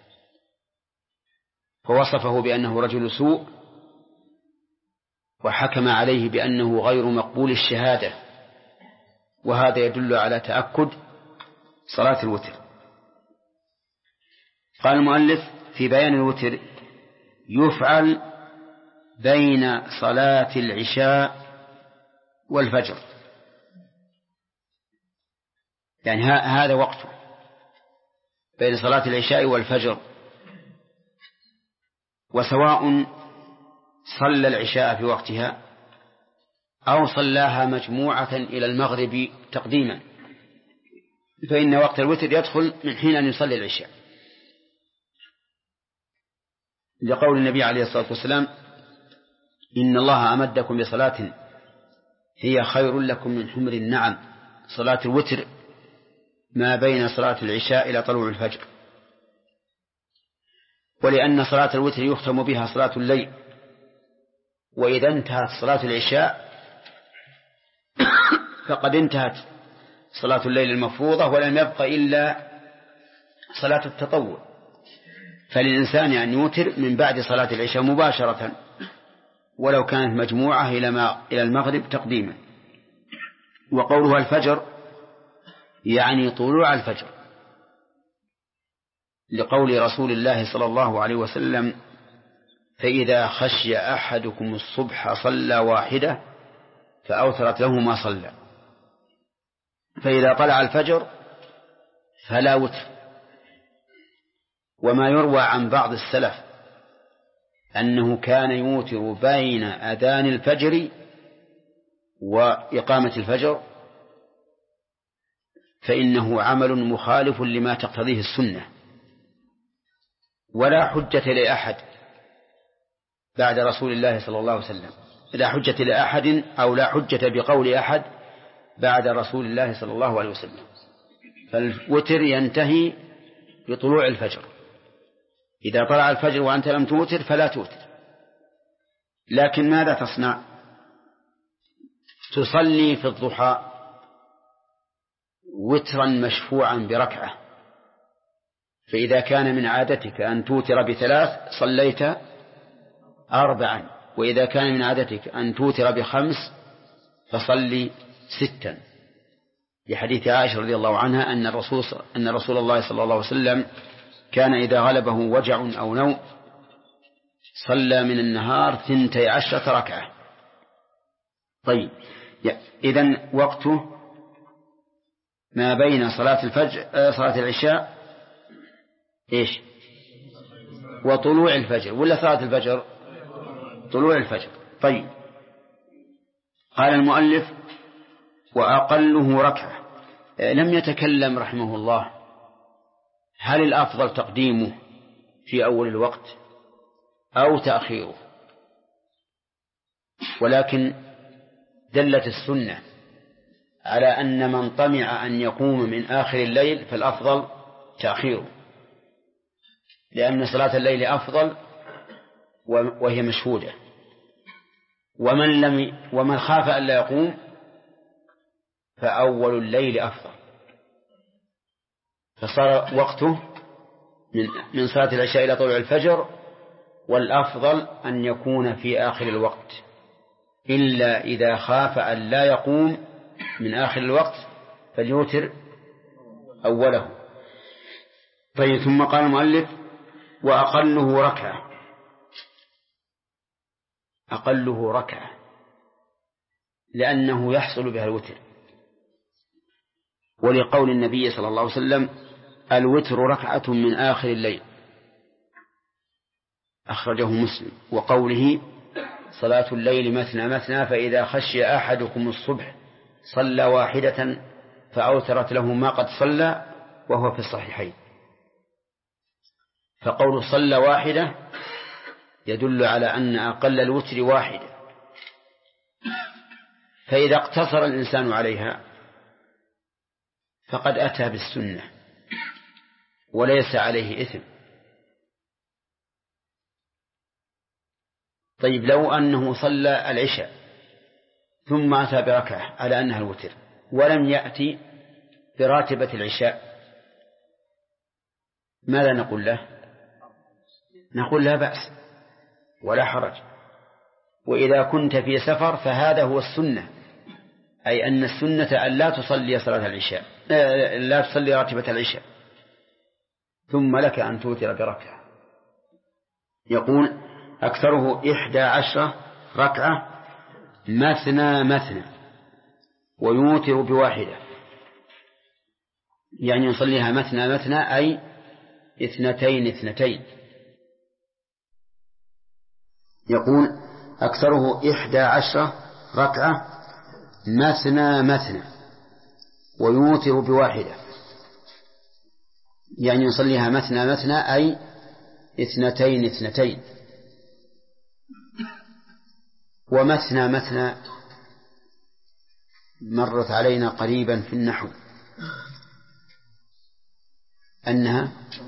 فوصفه بأنه رجل سوء وحكم عليه بأنه غير مقبول الشهادة، وهذا يدل على تأكد صلاة الوتر. قال المؤلف في بيان الوتر: يفعل بين صلاة العشاء والفجر، يعني هذا وقته بين صلاة العشاء والفجر، وسواء صلى العشاء في وقتها أو صلاها مجموعة إلى المغرب تقديما، فإن وقت الوتر يدخل من حين أن يصلي العشاء، لقول النبي عليه الصلاة والسلام: إن الله أمدكم بصلاة هي خير لكم من حمر النعم، صلاة الوتر ما بين صلاة العشاء إلى طلوع الفجر. ولأن صلاة الوتر يختم بها صلاة الليل، وإذا انتهت صلاة العشاء فقد انتهت صلاة الليل المفروضة ولم يبق إلا صلاة التطوع، فللإنسان أن يوتر من بعد صلاة العشاء مباشرة ولو كانت مجموعة إلى المغرب تقديما. وقولها الفجر يعني طلوع الفجر، لقول رسول الله صلى الله عليه وسلم: فإذا خشي أحدكم الصبح صلى واحدة فأوترت له ما صلى. فإذا طلع الفجر فلا وتر. وما يروى عن بعض السلف أنه كان يوتر بين أذان الفجر وإقامة الفجر، فإنه عمل مخالف لما تقتضيه السنة، ولا حجة لأحد بعد رسول الله صلى الله عليه وسلم، لا حجة لأحد أو لا حجة بقول أحد بعد رسول الله صلى الله عليه وسلم. فالوتر ينتهي بطلوع الفجر، إذا طلع الفجر وأنت لم توتر فلا توتر. لكن ماذا تصنع؟ تصلي في الضحى وترا مشفوعا بركعة، فإذا كان من عادتك أن توتر ب3 صليت 4، وإذا كان من عادتك أن توتر ب5 فصلي 6، لحديث عائشة رضي الله عنها أن رسول الله صلى الله عليه وسلم كان إذا غلبه وجع أو نوم صلى من النهار 12 ركعة. طيب، إذن وقته ما بين صلاة العشاء إيش؟ وطلوع الفجر، ولا صلاة الفجر؟ طلوع الفجر. طيب، قال المؤلف: وأقله ركعة. لم يتكلم رحمه الله هل الأفضل تقديمه في أول الوقت أو تأخيره، ولكن دلت السنة على أن من طمع أن يقوم من آخر الليل فالأفضل تأخيره، لأن صلاة الليل أفضل وهي مشهودة. ومن خاف أن لا يقوم فأول الليل أفضل، فصار وقته من صلاة العشاء إلى طلوع الفجر، والأفضل أن يكون في آخر الوقت، إلا إذا خاف أن لا يقوم من آخر الوقت فليوتر أوله. طيب، ثم قال المؤلف: وأقله ركعة. أقله ركعة لأنه يحصل بها الوتر، ولقول النبي صلى الله عليه وسلم: الوتر ركعة من آخر الليل، أخرجه مسلم. وقوله: صلاة الليل مثنى مثنى، فإذا خشي أحدكم الصبح صلى واحدة فأوترت له ما قد صلى، وهو في الصحيحين. فقول صلى واحدة يدل على أن أقل الوتر واحدة، فإذا اقتصر الإنسان عليها فقد أتى بالسنة وليس عليه إثم. طيب، لو أنه صلى العشاء ثم أتى بركعة على أنها الوتر ولم يأتي براتبة العشاء، ماذا نقول له؟ نقول لا بأس ولا حرج. وإذا كنت في سفر فهذا هو السنة، أي أن السنة أن لا تصلي صلاة العشاء، لا تصلي راتبة العشاء، ثم لك أن توتر بركعة. يقول: أكثره 11 ركعة مثنى مثنى، ويوتر بواحدة، يعني يصليها مثنى مثنى أي 2 2. يقول: أكثره 11 ركعة مثنى مثنى، ويوتر بواحدة، يعني يصليها مثنى مثنى أي 2 2. ومثنى مثنى مرت علينا قريبا في النحو أنها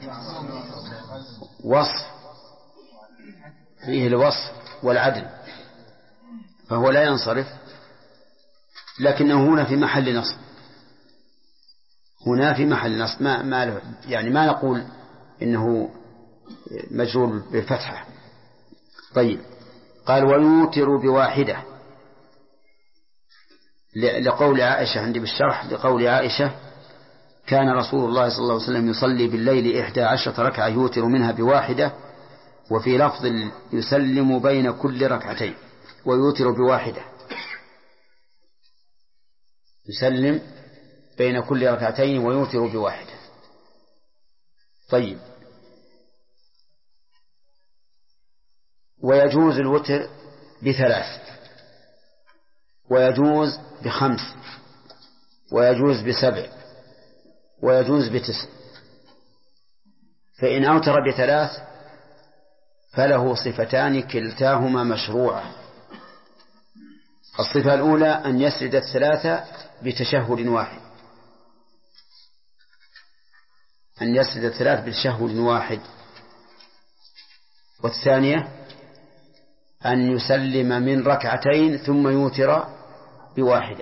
وصف، فيه الوصف والعدل، فهو لا ينصرف، لكنه هنا في محل نصب، هنا في محل نصب، يعني ما نقول إنه مجرور بالفتحة. طيب، قال: ويوتر بواحدة، لقول عائشة عندي بالشرح، لقول عائشة: كان رسول الله صلى الله عليه وسلم يصلي بالليل 11 ركعة يوتر منها بواحدة، وفي لفظ: يسلم بين كل ركعتين، ويوتر بواحدة، يسلم بين كل ركعتين ويوتر بواحدة. طيب، ويجوز الوتر ب3، ويجوز ب5، ويجوز ب7، ويجوز ب9. فإن أوتر ب3 فله صفتان كلتاهما مشروعة. الصفة الأولى أن يسرد 3 بتشهد واحد، أن يسرد 3 بتشهد واحد. والثانية أن يسلم من ركعتين ثم يوتر بواحدة.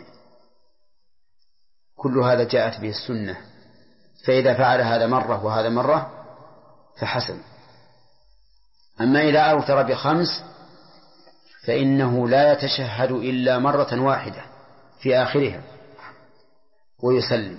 كل هذا جاءت به السنة، فإذا فعل هذا مرة وهذا مرة فحسن. أما إذا أوتر ب5 فإنه لا يتشهد إلا مرة واحدة في آخرها ويسلم،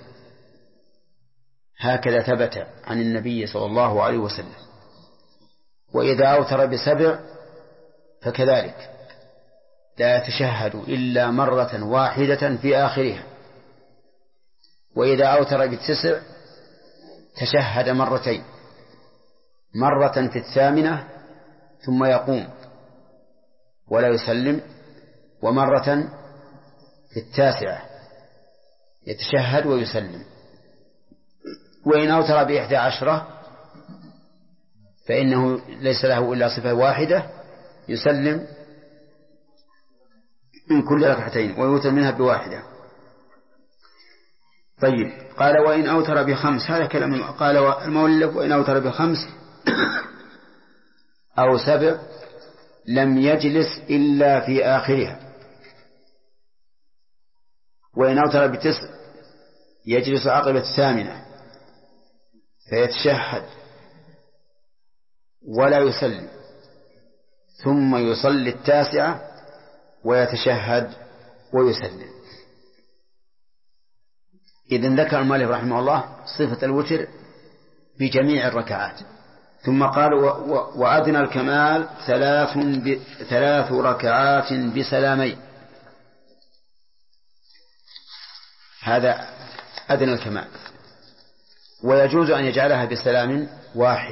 هكذا ثبت عن النبي صلى الله عليه وسلم. وإذا أوتر ب7 فكذلك لا يتشهد إلا مرة واحدة في آخرها. وإذا أوتر ب9 تشهد مرتين، مرة في 8 ثم يقوم ولا يسلم، ومرة في 9 يتشهد ويسلم. وإن أوتر ب11 فإنه ليس له إلا صفة واحدة، يسلم من كل ركعتين ويوتر منها بواحدة. طيب، قال: وإن أوتر ب5، هذا كلام قال المؤلف: وإن أوتر ب5 أو 7 لم يجلس إلا في آخرها. وإن أوتر ب9 يجلس عقب 8 فيتشهد ولا يسلم، ثم يصلي 9 ويتشهد ويسلم. إذن ذكر المؤلف رحمه الله صفة الوتر بجميع الركعات، ثم قال وأدنى الكمال 3 ركعات بسلامين. هذا أدنى الكمال، ويجوز أن يجعلها بسلام واحد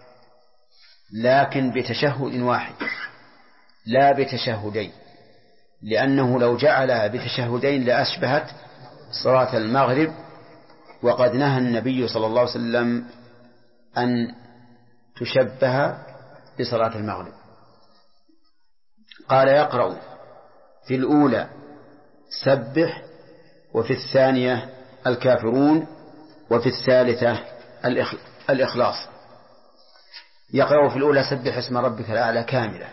لكن بتشهد واحد لا بتشهدين، لأنه لو جعلها بتشهدين لأشبهت صلاة المغرب، وقد نهى النبي صلى الله عليه وسلم أن تشبه بصلاة المغرب. قال يقرأ في الأولى سبح، وفي الثانية الكافرون، وفي الثالثة الإخلاص. يقرأ في الأولى سبح اسم ربك الأعلى كاملة،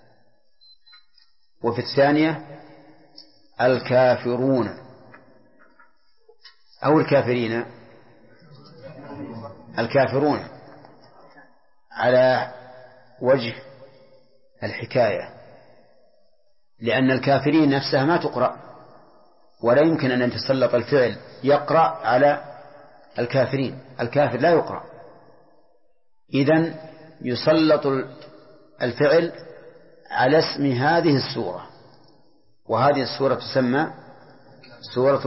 وفي الثانية الكافرون أو الكافرين، الكافرون على وجه الحكاية، لأن الكافرين نفسها ما تقرأ، ولا يمكن أن يتسلط الفعل يقرأ على الكافرين، الكافر لا يقرأ. إذن يسلط الفعل على اسم هذه السورة، وهذه السورة تسمى سورة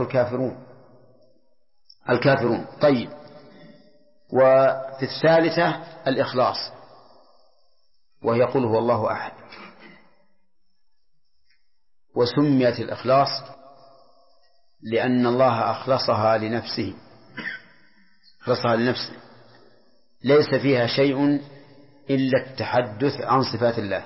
الكافرون. طيب، وفي الثالثة الإخلاص، وهي قل هو الله أحد. وسميت الإخلاص لأن الله أخلصها لنفسه، ليس فيها شيء إلا التحدث عن صفات الله،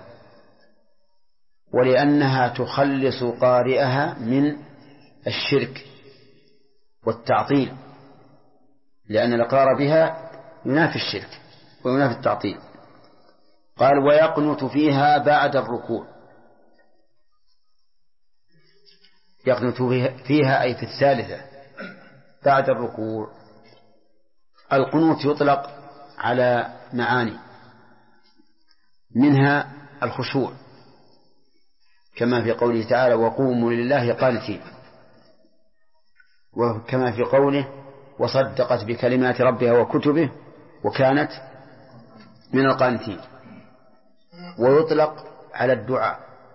ولأنها تخلص قارئها من الشرك والتعطيل، لأن الإقرار بها ينافي الشرك وينافي التعطيل. قال ويقنت فيها بعد الركوع، يقنت فيها أي في الثالثة بعد الركوع. القنوت يطلق على معاني، منها الخشوع كما في قوله تعالى وقوموا لله قانتين، وكما في قوله وصدقت بكلمات ربها وكتبه وكانت من القانتين. ويطلق على الدعاء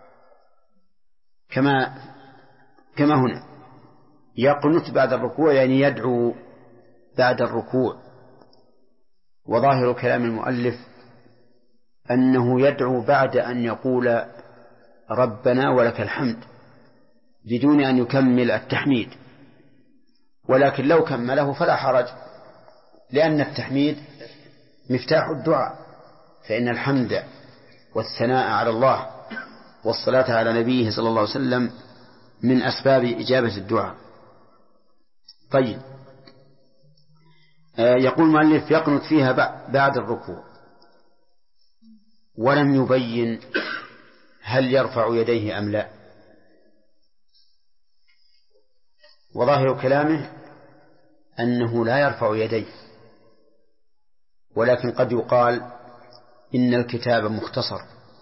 كما هنا يقنت بعد الركوع، يعني يدعو بعد الركوع. وظاهر كلام المؤلف أنه يدعو بعد أن يقول ربنا ولك الحمد بدون أن يكمل التحميد، ولكن لو كمله فلا حرج، لأن التحميد مفتاح الدعاء، فإن الحمد والثناء على الله والصلاة على نبيه صلى الله عليه وسلم من أسباب إجابة الدعاء. طيب، يقول المؤلف يقنت فيها بعد الركوع، ولم يبين هل يرفع يديه أم لا. وظاهر كلامه أنه لا يرفع يديه، ولكن قد يقال إن الكتاب مختصر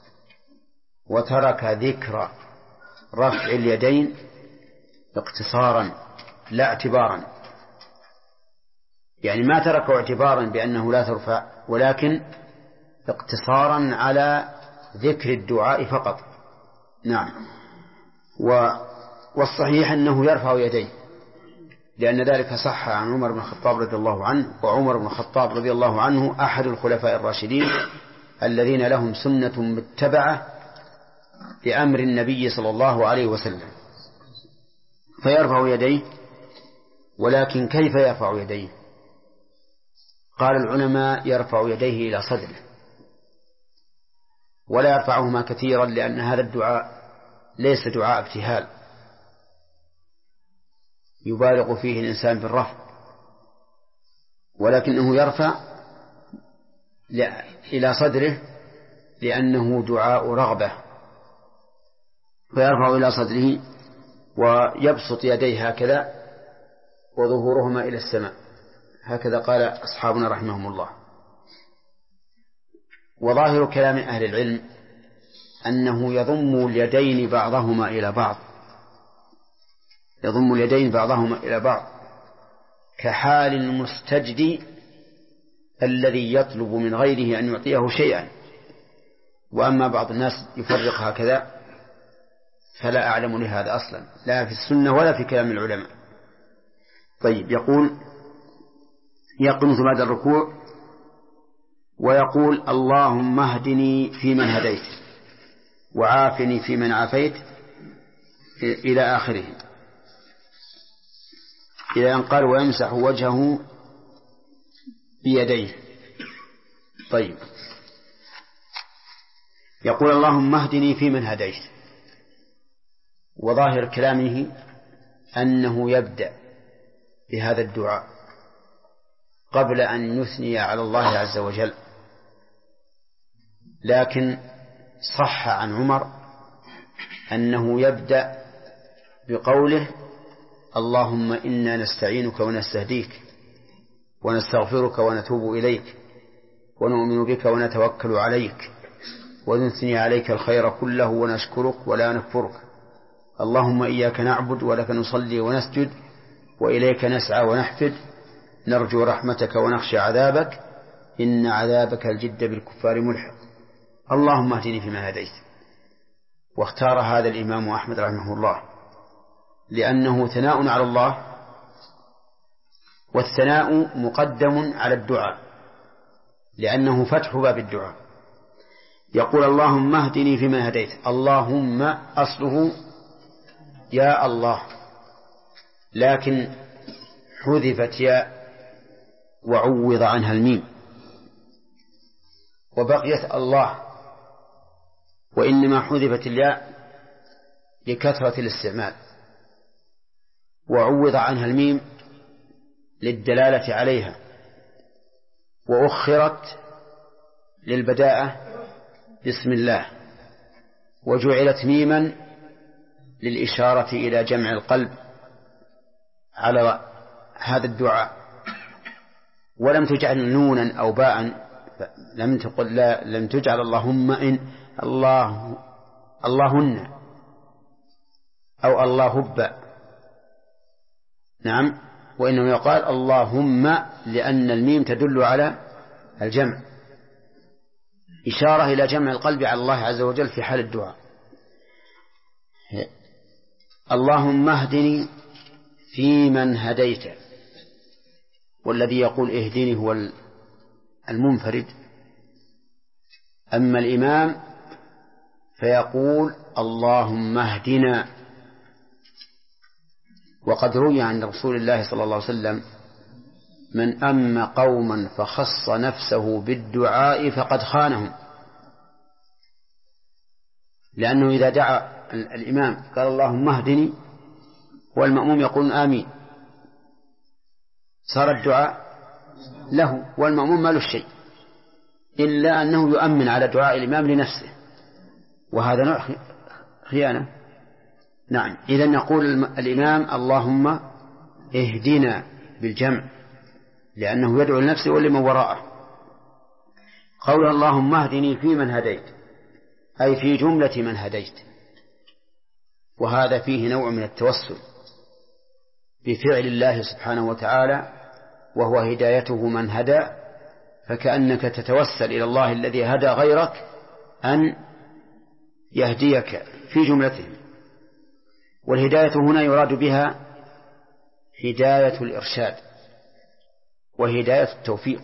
وترك ذكر رفع اليدين اقتصارا لا اعتبارا، يعني ما تركه اعتبارا بأنه لا ترفع، ولكن اقتصارا على ذكر الدعاء فقط. نعم. والصحيح أنه يرفع يديه، لأن ذلك صح عن عمر بن الخطاب رضي الله عنه، وعمر بن الخطاب رضي الله عنه أحد الخلفاء الراشدين الذين لهم سنة متبعة بأمر النبي صلى الله عليه وسلم، فيرفع يديه. ولكن كيف يرفع يديه؟ قال العلماء يرفع يديه إلى صدره، ولا يرفعهما كثيرا، لأن هذا الدعاء ليس دعاء ابتهال يبالغ فيه الإنسان بالرفع، ولكنه يرفع إلى صدره لأنه دعاء رغبة، فيرفع إلى صدره ويبسط يديه هكذا وظهورهما إلى السماء، هكذا قال أصحابنا رحمهم الله. وظاهر كلام أهل العلم أنه يضم اليدين بعضهما إلى بعض، يضم اليدين بعضهما إلى بعض كحال المستجدي الذي يطلب من غيره أن يعطيه شيئا. وأما بعض الناس يفرق هكذا فلا أعلم لهذا أصلا لا في السنة ولا في كلام العلماء. طيب، يقول يقنط بعد الركوع ويقول اللهم اهدني فيمن هديت وعافني فيمن عافيت إلى آخره، إلى أن قال ويمسح وجهه بيديه. طيب، يقول اللهم اهدني فيمن هديت، وظاهر كلامه أنه يبدأ بهذا الدعاء قبل أن يثني على الله عز وجل، لكن صح عن عمر أنه يبدأ بقوله اللهم إنا نستعينك ونستهديك ونستغفرك ونتوب إليك ونؤمن بك ونتوكل عليك ونثني عليك الخير كله ونشكرك ولا نكفرك، اللهم إياك نعبد ولك نصلي ونسجد وإليك نسعى ونحفد، نرجو رحمتك ونخشى عذابك إن عذابك الجد بالكفار ملحق، اللهم اهدني فيما هديت. واختار هذا الإمام أحمد رحمه الله لأنه ثناء على الله، والثناء مقدم على الدعاء لأنه فتح باب الدعاء. يقول اللهم اهدني فيما هديت، اللهم أصله يا الله، لكن حذفت ياء وعوض عنها الميم وبقيت الله، وإنما حذفت الياء لكثرة الاستعمال وعوض عنها الميم للدلالة عليها، وأخرت للبداءة بسم الله، وجعلت ميما للإشارة إلى جمع القلب على هذا الدعاء، ولم تجعل نونا أو باء، لم تجعل اللهم إن اللهن أو اللهب، نعم، وإنما يقال اللهم لأن الميم تدل على الجمع، إشارة إلى جمع القلب على الله عز وجل في حال الدعاء. اللهم اهدني فيمن هديت، والذي يقول اهدني هو المنفرد، أما الإمام فيقول اللهم اهدنا. وقد روي عن رسول الله صلى الله عليه وسلم من أم قوما فخص نفسه بالدعاء فقد خانهم، لأنه إذا دعا الإمام قال اللهم اهدني والمأموم يقول آمين، صار الدعاء له والمأموم ما له شيء إلا أنه يؤمن على دعاء الإمام لنفسه، وهذا نوع خيانة. نعم، إذن يقول الإمام اللهم اهدنا بالجمع لأنه يدعو لنفسه ولمن وراءه. قول اللهم اهدني في من هديت أي في جملة من هديت، وهذا فيه نوع من التوسل بفعل الله سبحانه وتعالى وهو هدايته من هدى، فكأنك تتوسل إلى الله الذي هدى غيرك أن يهديك في جملته. والهداية هنا يراد بها هداية الإرشاد وهداية التوفيق.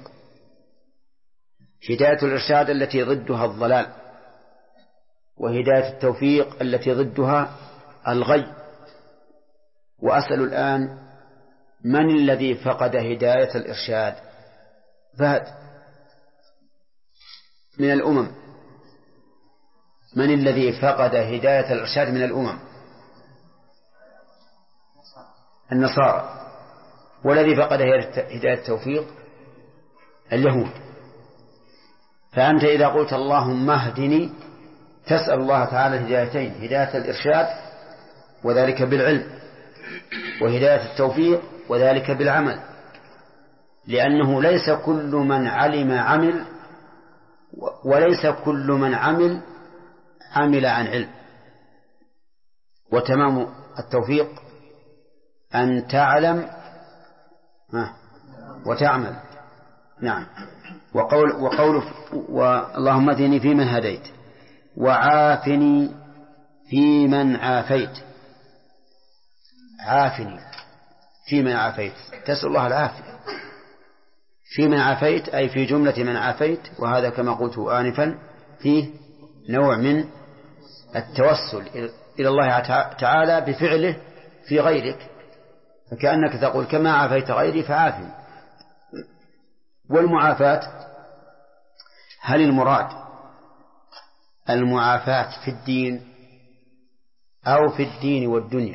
هداية الإرشاد التي ضدها الضلال، وهداية التوفيق التي ضدها الغي. وأسأل الآن من الذي فقد هداية الإرشاد؟ فهد من الأمم، من الذي فقد هداية الإرشاد من الأمم؟ النصارى. والذي فقد هداية التوفيق اليهود. فأنت إذا قلت اللهم اهدني تسأل الله تعالى هدايتين، هداية الإرشاد وذلك بالعلم، وهداية التوفيق وذلك بالعمل، لأنه ليس كل من علم عمل وليس كل من عمل عن علم. وتمام التوفيق أن تعلم وتعمل. نعم. وقول اللهم اهدني فيمن هديت وعافني فيمن عافيت. عافني فيمن عافيت، تسأل الله العافية. فيمن عافيت أي في جملة من عافيت، وهذا كما قلت آنفا فيه نوع من التوسل إلى الله تعالى بفعله في غيرك، فكأنك تقول كما عافيت غيري فعافني. والمعافاة هل المراد المعافاة في الدين أو في الدين والدنيا؟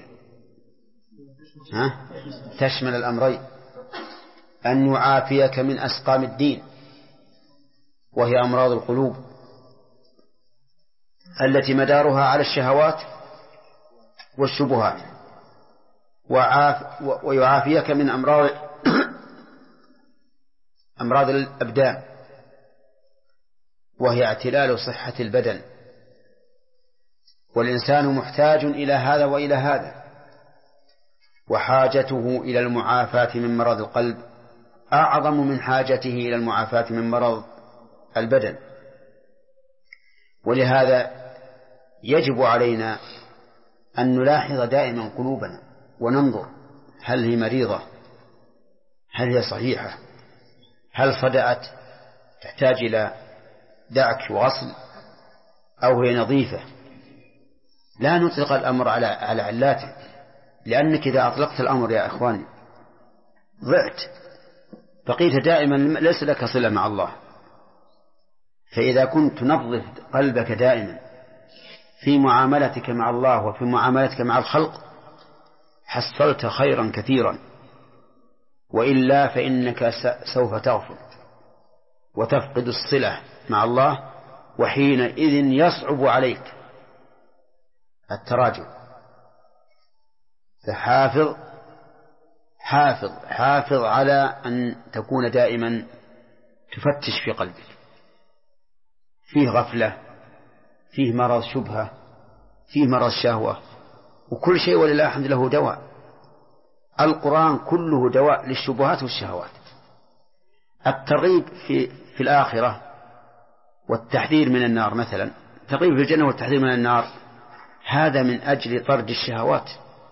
تشمل الأمرين، أن يعافيك من أسقام الدين وهي أمراض القلوب التي مدارها على الشهوات والشبهات، ويعافيك من أمراض الأبدان وهي اعتلال صحة البدن. والإنسان محتاج إلى هذا وإلى هذا، وحاجته إلى المعافاة من مرض القلب أعظم من حاجته إلى المعافاة من مرض البدن. ولهذا يجب علينا أن نلاحظ دائما قلوبنا وننظر هل هي مريضة، هل هي صحيحة، هل صدأت تحتاج إلى دعك وغسل، أو هي نظيفة. لا نطلق الأمر على علاته، لأنك إذا أطلقت الأمر يا إخواني ضعت، بقيت دائما ليس لك صلة مع الله. فإذا كنت تنظف قلبك دائما في معاملتك مع الله وفي معاملتك مع الخلق حصلت خيرا كثيرا، وإلا فإنك سوف تغفل وتفقد الصلة مع الله، وحينئذ يصعب عليك التراجع. فحافظ حافظ على أن تكون دائما تفتش في قلبك، فيه غفلة، فيه مرض شبهة، فيه مرض شهوة، وكل شيء ولله الحمد له دواء. القرآن كله دواء للشبهات والشهوات. الترغيب في الآخرة والتحذير من النار مثلا، الترغيب في الجنة والتحذير من النار، هذا من أجل طرد الشهوات،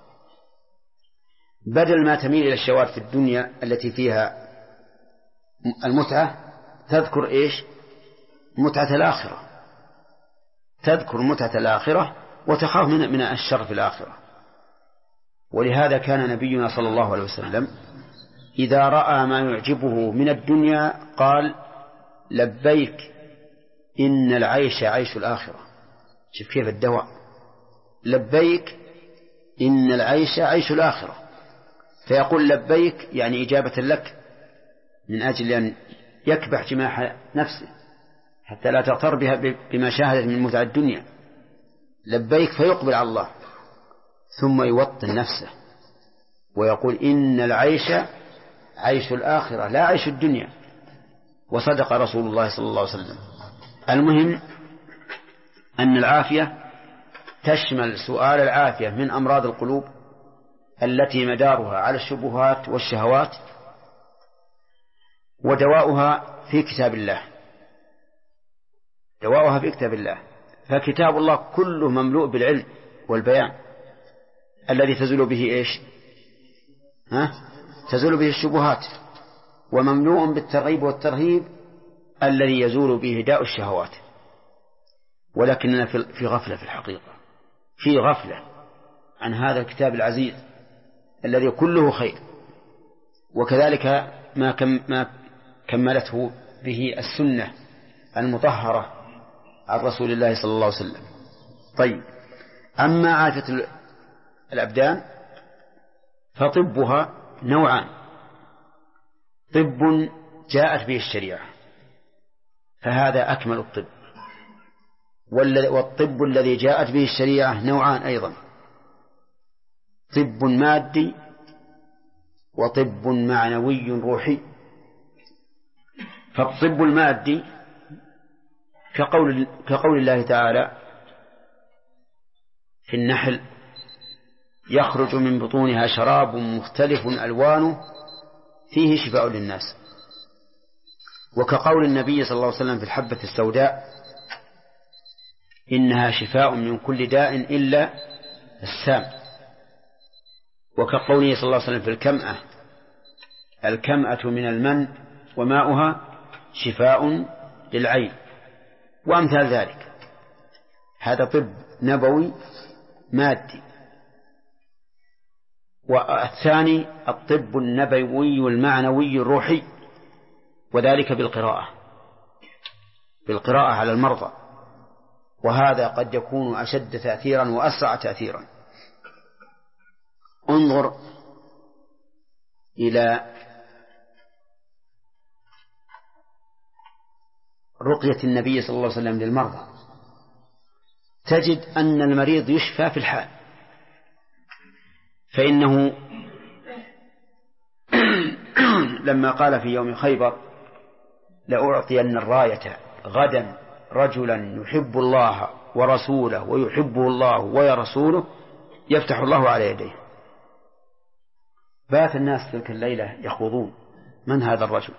بدل ما تميل إلى الشهوات في الدنيا التي فيها المتعة تذكر إيش؟ متعة الآخرة، تذكر متعة الآخرة وتخاف من الشر في الآخرة. ولهذا كان نبينا صلى الله عليه وسلم إذا رأى ما يعجبه من الدنيا قال لبيك إن العيش عيش الآخرة. شوف كيف الدواء، لبيك إن العيش عيش الآخرة. فيقول لبيك يعني إجابة لك من أجل أن يكبح جماح نفسه حتى لا تغتر بها بما شاهدت من متع الدنيا. لبيك فيقبل على الله، ثم يوطن نفسه ويقول إن العيش عيش الآخرة لا عيش الدنيا. وصدق رسول الله صلى الله عليه وسلم. المهم أن العافية تشمل سؤال العافية من أمراض القلوب التي مدارها على الشبهات والشهوات، ودواؤها في كتاب الله، دواؤها في كتاب الله. فكتاب الله كله مملوء بالعلم والبيان الذي تزول به إيش؟ تزول به الشبهات، ومملوء بالترغيب والترهيب الذي يزول به داء الشهوات. ولكننا في غفلة، في الحقيقة في غفلة عن هذا الكتاب العزيز الذي كله خير، وكذلك ما كملته به السنة المطهرة عن رسول الله صلى الله عليه وسلم. طيب، أما عافية الأبدان فطبها نوعان: طب جاءت به الشريعة فهذا أكمل الطب، والطب الذي جاءت به الشريعة نوعان أيضا: طب مادي وطب معنوي روحي. فالطب المادي كقول الله تعالى في النحل يخرج من بطونها شراب مختلف ألوانه فيه شفاء للناس. وكقول النبي صلى الله عليه وسلم في الحبة السوداء إنها شفاء من كل داء إلا السام. وكقوله صلى الله عليه وسلم في الكمأة من المن وماؤها شفاء للعين وأمثال ذلك. هذا طب نبوي مادي. والثاني الطب النبوي المعنوي الروحي، وذلك بالقراءة على المرضى، وهذا قد يكون أشد تأثيرا وأسرع تأثيرا. انظر إلى رقية النبي صلى الله عليه وسلم للمرضى، تجد أن المريض يشفى في الحال. فإنه لما قال في يوم خيبر لأعطين الراية غدا رجلا يحب الله ورسوله ويحبه الله ورسوله يفتح الله على يديه، بات الناس تلك الليلة يخوضون من هذا الرجل.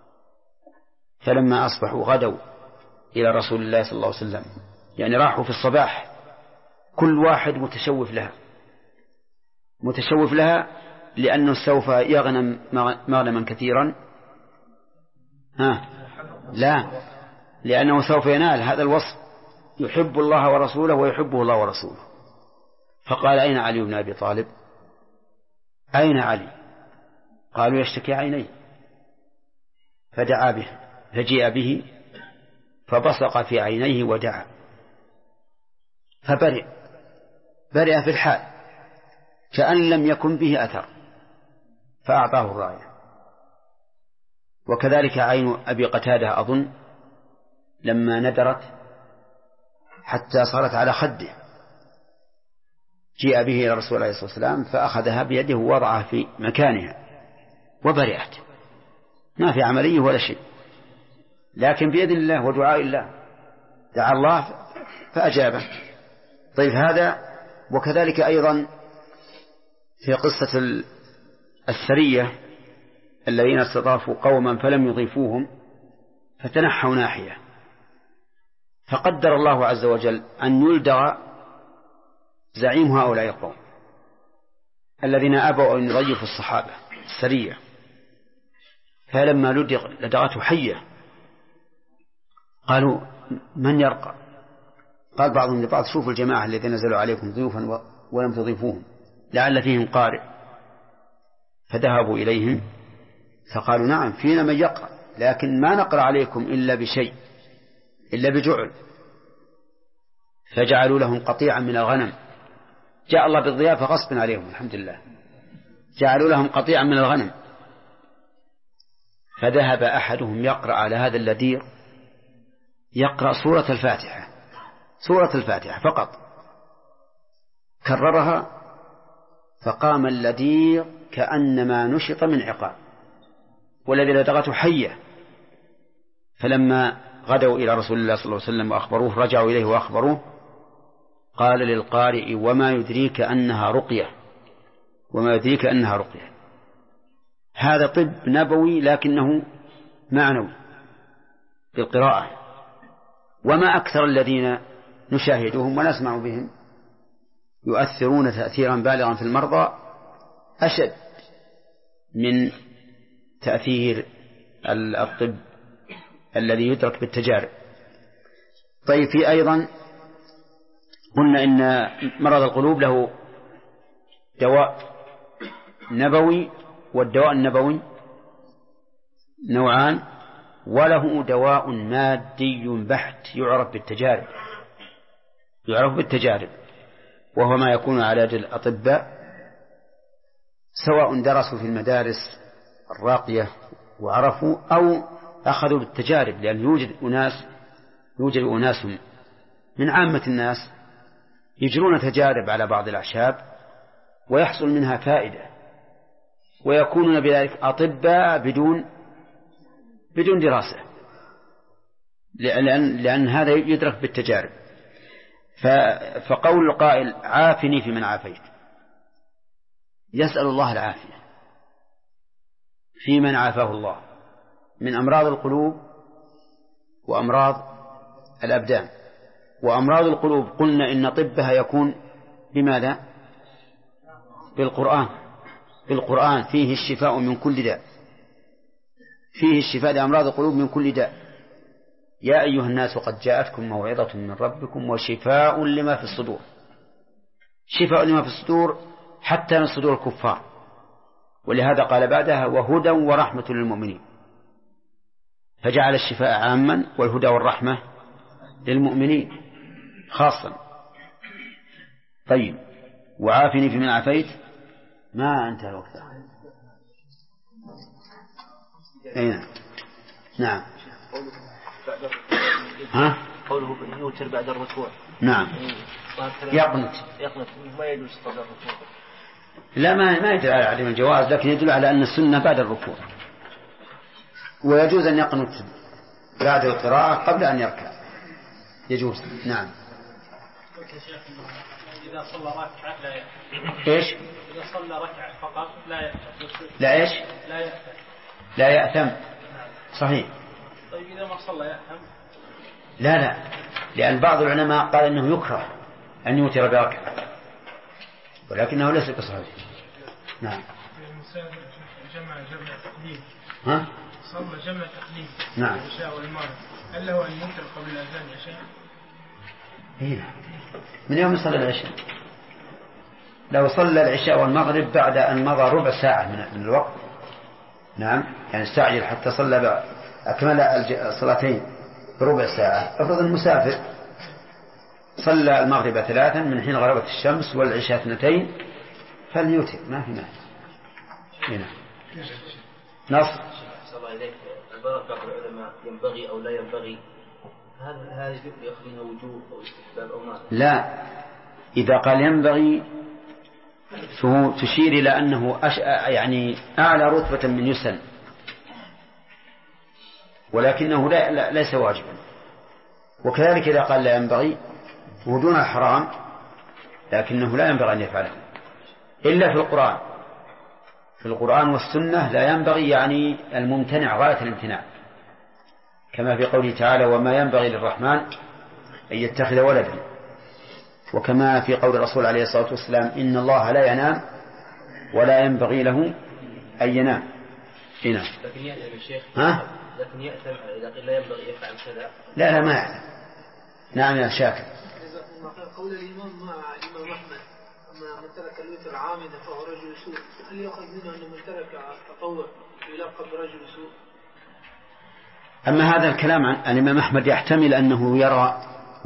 فلما أصبحوا غدوا إلى رسول الله صلى الله عليه وسلم، يعني راحوا في الصباح كل واحد متشوف لها لأنه سوف يغنم مغنما كثيرا. لا، لأنه سوف ينال هذا الوصف، يحب الله ورسوله ويحبه الله ورسوله. فقال أين علي بن أبي طالب؟ أين علي؟ قالوا يشتكي عينيه. فدعا به، فجيء به فبصق في عينيه ودعا، برئ في الحال كأن لم يكن به أثر، فأعطاه الراية. وكذلك عين أبي قتادة أظن لما ندرت حتى صارت على خده، جيء به إلى رسول الله صلى الله عليه وسلم فأخذها بيده ووضعها في مكانها وبرئت، ما في عملية ولا شيء، لكن بيد الله ودعاء الله، دعا الله فأجابه. طيب هذا. وكذلك أيضا في قصة السرية الذين استضافوا قوما فلم يضيفوهم فتنحوا ناحية، فقدر الله عز وجل أن يلدغ زعيم هؤلاء القوم الذين أبوا أن يضيفوا الصحابة السرية. فلما لدغته حية قالوا من يرقى؟ قال بعضهم لبعض شوفوا الجماعة الذين نزلوا عليكم ضيوفا ولم تضيفوهم لعل فيهم قارئ. فذهبوا إليهم فقالوا نعم فينا من يقرأ، لكن ما نقرأ عليكم إلا بشيء، إلا بجعل. فجعلوا لهم قطيعا من الغنم، جاء الله بالضيافة غصبا عليهم الحمد لله، جعلوا لهم قطيعا من الغنم. فذهب أحدهم يقرأ على هذا اللدير، يقرأ سورة الفاتحة فقط، كررها فقام اللدير كأنما نشط من عقاب، والذي لدغته حية. فلما غدوا إلى رسول الله صلى الله عليه وسلم وأخبروه، رجعوا إليه وأخبروه، قال للقارئ وما يدريك أنها رقية، وما يدريك أنها رقية. هذا طب نبوي لكنه معنوي بالقراءة. وما أكثر الذين نشاهدهم ونسمع بهم يؤثرون تأثيرا بالغا في المرضى أشد من تأثير الطب الذي يدرك بالتجارب. طيب في أيضا قلنا إن مرض القلوب له دواء نبوي، والدواء النبوي نوعان، وله دواء مادي بحت يعرف بالتجارب، وهو ما يكون على يد الأطباء سواء درسوا في المدارس الراقية وعرفوا أو أخذوا بالتجارب، لأن يوجد أناس من عامة الناس يجرون تجارب على بعض الأعشاب ويحصل منها فائدة، ويكونون بذلك أطباء بدون دراسة. لأن هذا يدرك بالتجارب. فقول القائل عافني في من عافيت يسأل الله العافية في من عافاه الله من أمراض القلوب وأمراض الأبدان. وأمراض القلوب قلنا إن طبها يكون بماذا؟ بالقرآن فيه الشفاء من كل داء، فيه الشفاء لأمراض القلوب من كل داء. يا أيها الناس قد جاءتكم موعظة من ربكم وشفاء لما في الصدور، شفاء لما في الصدور حتى من صدور الكفار. ولهذا قال بعدها وهدى ورحمة للمؤمنين، فجعل الشفاء عاما والهدى والرحمة للمؤمنين خاصا. طيب وعافني في من عافيت ما انتهى الوقت. أين؟ نعم. ها؟ قوله يوتر بعد الركوع. نعم. يقنت ما يجوز قبل الركوع. لا ما يدل على عدم الجواز، لكن يدل على أن السنة بعد الركوع. ويجوز أن يقنت بعد القراءة قبل أن يركع، يجوز. نعم. إذا صلى ركعة لا يأتم. إيش؟ إذا صلى ركعة فقط لا يأتم. لا إيش؟ لا يأتم. لا يأتم. صحيح. طيب إذا ما صلى يأتم؟ لا، لأن بعض العلماء قال إنه يكره أن يوتر بركعة، ولكنه ليس بصحيح. نعم. جمع تقديم. ها؟ صلى جمع تقديم. نعم. العشاء والمغرب، هل له أن يوتر قبل الأذان العشاء؟ إيه. من يوم صلى العشاء، لو صلى العشاء والمغرب بعد أن مضى ربع ساعة من الوقت، نعم، يعني استعجل حتى صلى أكمل الصلاتين بربع ساعة. أفرض المسافر صلى المغرب 3 من حين غربت الشمس والعشاء 2، فليوتر ما في مانع. هنا نص. صلى الله عليك عبارة بعض العلماء ينبغي أو لا ينبغي، هذه يأخذ منها وجوب أو استحباب أو ما؟ لا، إذا قال ينبغي فهو تشير إلى أنه يعني أعلى رتبة من يسن، ولكنه ليس واجبا. وكذلك إذا قال لا ينبغي وهو دون الحرام، لكنه لا ينبغي أن يفعله إلا في القرآن. في القرآن والسنة لا ينبغي يعني الممتنع غاية الامتناع، كما في قوله تعالى وما ينبغي للرحمن أن يتخذ ولدا، وكما في قول الرسول عليه الصلاة والسلام إن الله لا ينام ولا ينبغي له أن ينام. هنا لكن يأتم الشيخ. ها؟ لكن يأتم إذا قيل لا ينبغي يفعل كذا. لا ما يأتم. نعم يا شاكر. قول الإمام مع الإمام أحمد أما من ترك الوتر عامدا فهو رجل سوء، هل يؤخذ منه أن من ترك التطوع يلقب برجل سوء؟ أما هذا الكلام عن الإمام أحمد يحتمل أنه يرى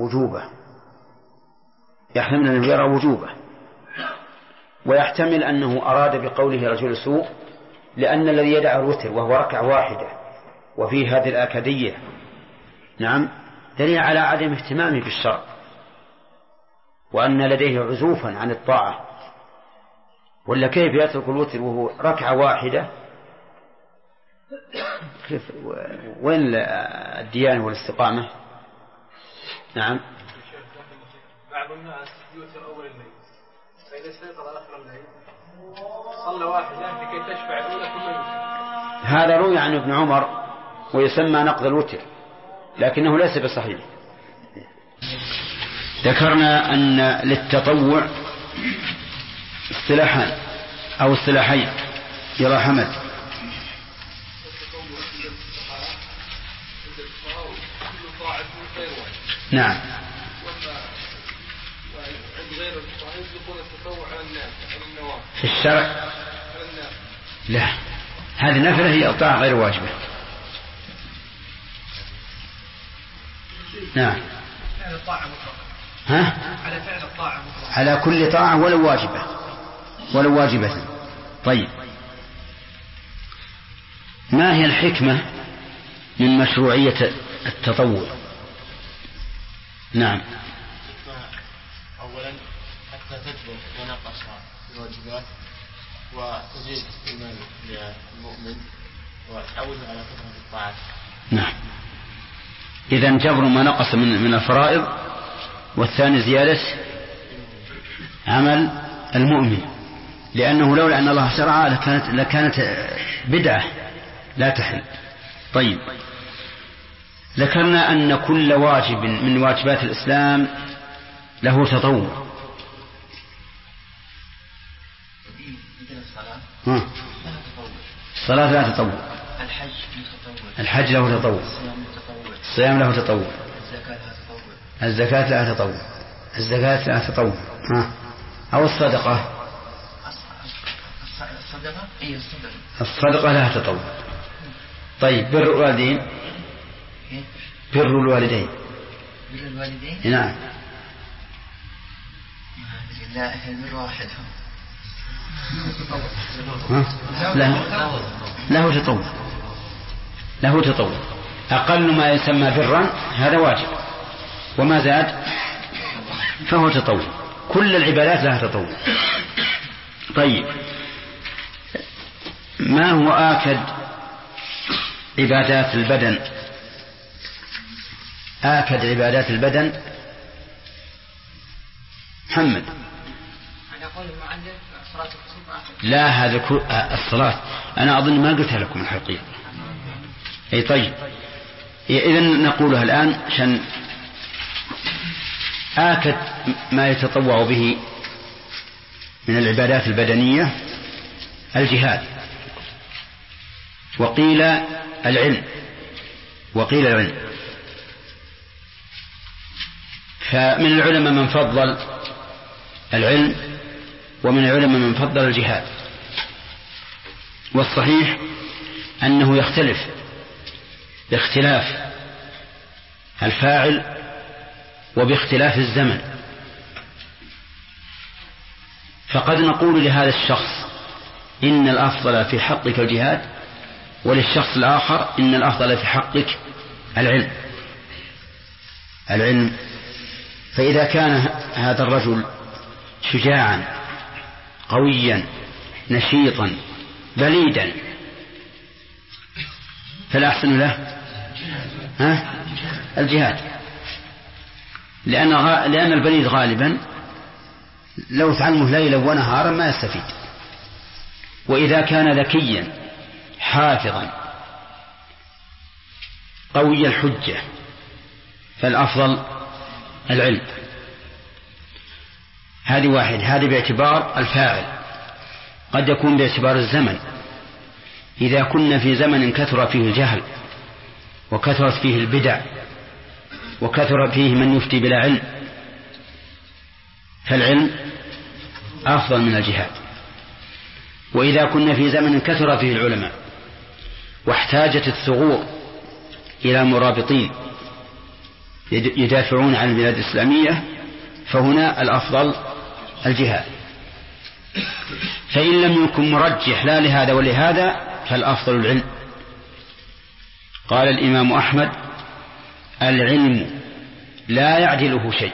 وجوبه، ويحتمل أنه أراد بقوله رجل سوء لأن الذي يدع الوتر وهو ركعة واحدة وفيه هذه الآكدية، نعم، دليل على عدم اهتمامه بالشرع، وأن لديه عزوفا عن الطاعة. ولا كيف يترك الوتر وهو ركعة واحدة؟ وين الديانة والاستقامة؟ نعم. بعض الناس يوتر أول الليل، فإذا استيقظ آخر الليل صلى واحدة لكي تشفع الأولى ثم يوتر. هذا روي عن ابن عمر ويسمى نقض الوتر، لكنه ليس بصحيح. ذكرنا أن للتطوع اصطلاحان أو اصطلاحين. يلا حمد. نعم. في الشرع لا، هذه نفلة هي الطاعة غير واجبة. نعم. ها؟ على كل طاعة ولو واجبة. طيب ما هي الحكمة من مشروعية التطوع؟ نعم. أولا حتى تثبت ونقصها الواجبات وتزيد إيمان للمؤمن وتعود على كثرة الطاعات. نعم. إذن جبر ما نقص من الفرائض، والثاني زيادة عمل المؤمن، لأنه لولا أن الله شرع لكانت بدعة لا تحل. طيب، ذكرنا أن كل واجب من واجبات الإسلام له تطوع. الصلاة لا تطوع، الحج له تطوع، الصيام له تطوع، الزكاة لا تطوع، الزكاة لا تطوع، أو الصدقة، الصدقة لا تطوع. طيب، بر الوالدين، بر الوالدين، نعم، لا البر واحد له تطوع، له تطوع. أقل ما يسمى برا هذا واجب، وما زاد فهو تطوع. كل العبادات لها تطوع. طيب، ما هو آكد عبادات البدن؟ آكد عبادات البدن محمد. لا، هذا الصلاة أنا أظن ما قلتها لكم الحقيقة. أي طيب، إذن نقولها الآن عشان آكد ما يتطوع به من العبادات البدنية الجهاد، وقيل العلم، وقيل العلم. فمن العلماء من فضل العلم، ومن العلماء من فضل الجهاد. والصحيح أنه يختلف باختلاف الفاعل وباختلاف الزمن. فقد نقول لهذا الشخص إن الأفضل في حقك الجهاد، وللشخص الآخر إن الأفضل في حقك العلم. فإذا كان هذا الرجل شجاعا قويا نشيطا بليدا فالأحسن له الجهاد، لأن البليد غالبا لو تعلمه ليلا ونهارا ما يستفيد. وإذا كان ذكيا حافظا قوي الحجة فالأفضل العلم. هذه واحد، هذه باعتبار الفاعل. قد يكون باعتبار الزمن. إذا كنا في زمن كثر فيه الجهل وكثرت فيه البدع وكثر فيه من يفتي بلا علم فالعلم أفضل من الجهاد. وإذا كنا في زمن كثر فيه العلماء واحتاجت الثغور إلى مرابطين يدافعون عن البلاد الإسلامية فهنا الأفضل الجهاد. فإن لم يكن مرجح لا لهذا ولهذا فالأفضل العلم. قال الإمام أحمد: العلم لا يعدله شيء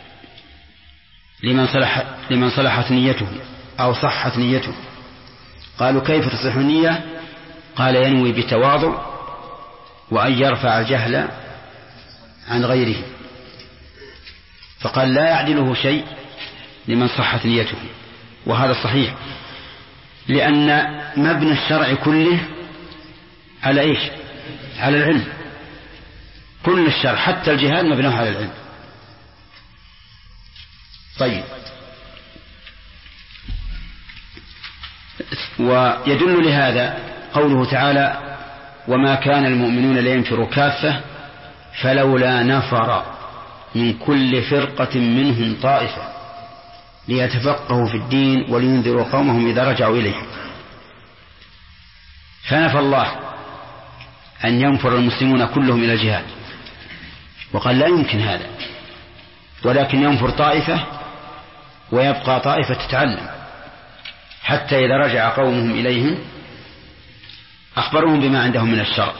لمن صلحت نيته أو صحت نيته. قالوا: كيف تصح النية؟ قال: ينوي بتواضع وأن يرفع الجهل عن غيره. فقال: لا يعدله شيء لمن صحت نيته. وهذا صحيح، لأن مبنى الشرع كله على إيش؟ على العلم. كل الشرع حتى الجهاد مبناه على العلم. طيب، ويدل لهذا قوله تعالى: وما كان المؤمنون لينفروا كافة فلولا نفر من كل فرقة منهم طائفة ليتفقهوا في الدين ولينذروا قومهم إذا رجعوا إليهم. فنفى الله أن ينفر المسلمون كلهم إلى الجهاد، وقال لا يمكن هذا، ولكن ينفر طائفة ويبقى طائفة تتعلم حتى إذا رجع قومهم إليهم أخبرهم بما عندهم من الشرع.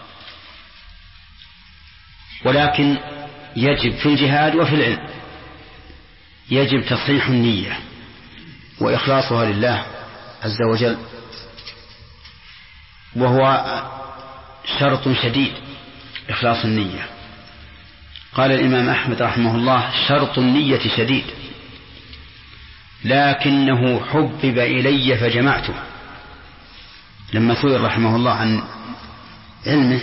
ولكن يجب في الجهاد وفي العلم يجب تصحيح النية وإخلاصها لله عز وجل، وهو شرط شديد إخلاص النية. قال الإمام أحمد رحمه الله: شرط النية شديد، لكنه حبب إلي فجمعته. لما سئل رحمه الله عن علمه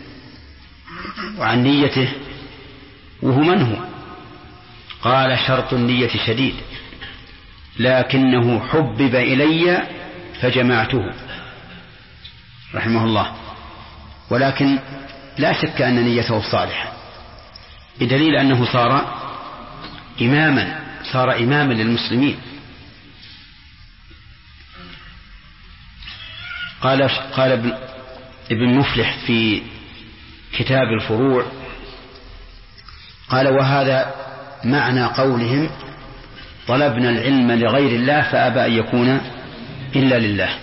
وعن نيته وهو من هو، قال: شرط النية شديد لكنه حبب إلي فجمعته رحمه الله. ولكن لا شك أن نيته صالحة، بدليل أنه صار إماما للمسلمين. قال ابن مفلح في كتاب الفروع، قال: وهذا معنى قولهم: طلبنا العلم لغير الله فأبى أن يكون إلا لله.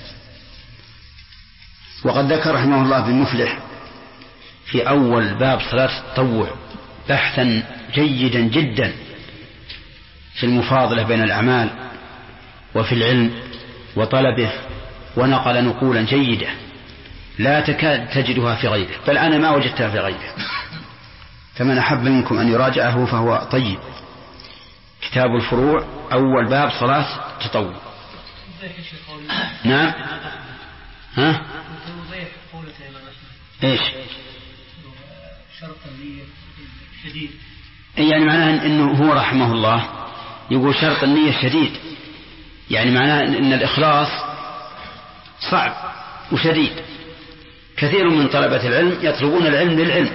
وقد ذكر رحمه الله ابن مفلح في أول باب صلاة التطوع بحثا جيدا جدا في المفاضلة بين الأعمال وفي العلم وطلبه، ونقل نقولا جيدة لا تكاد تجدها في غيره، بل أنا ما وجدتها في غيره. فمن أحب منكم أن يراجعه فهو طيب. كتاب الفروع أول باب صلاة التطوع. نعم. ها؟ ايش؟ شرط النية شديد، يعني معناه انه هو رحمه الله يقول شرط النية شديد، يعني معناه ان الإخلاص صعب وشديد. كثير من طلبة العلم يطلبون العلم للعلم،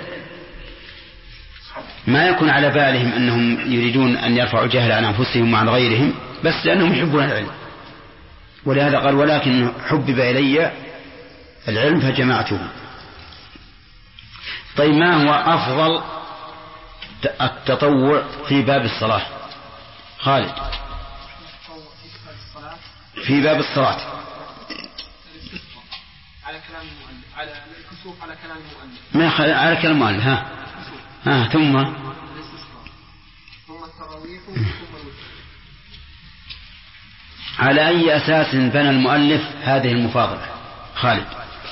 ما يكون على بالهم أنهم يريدون أن يرفعوا الجهل عن أنفسهم وعن غيرهم، بس لأنهم يحبون العلم. ولهذا قال: ولكن حبب إلي العلم فجمعته. طيب، ما هو أفضل التطوع في باب الصلاة؟ خالد، في باب الصلاة على كلام المؤلف، على الكسوف، على كلام المؤلف، ما على كلام المؤلف. ثم التراويح ثم الوتر. على أي أساس بنى المؤلف هذه المفاضلة؟ خالد.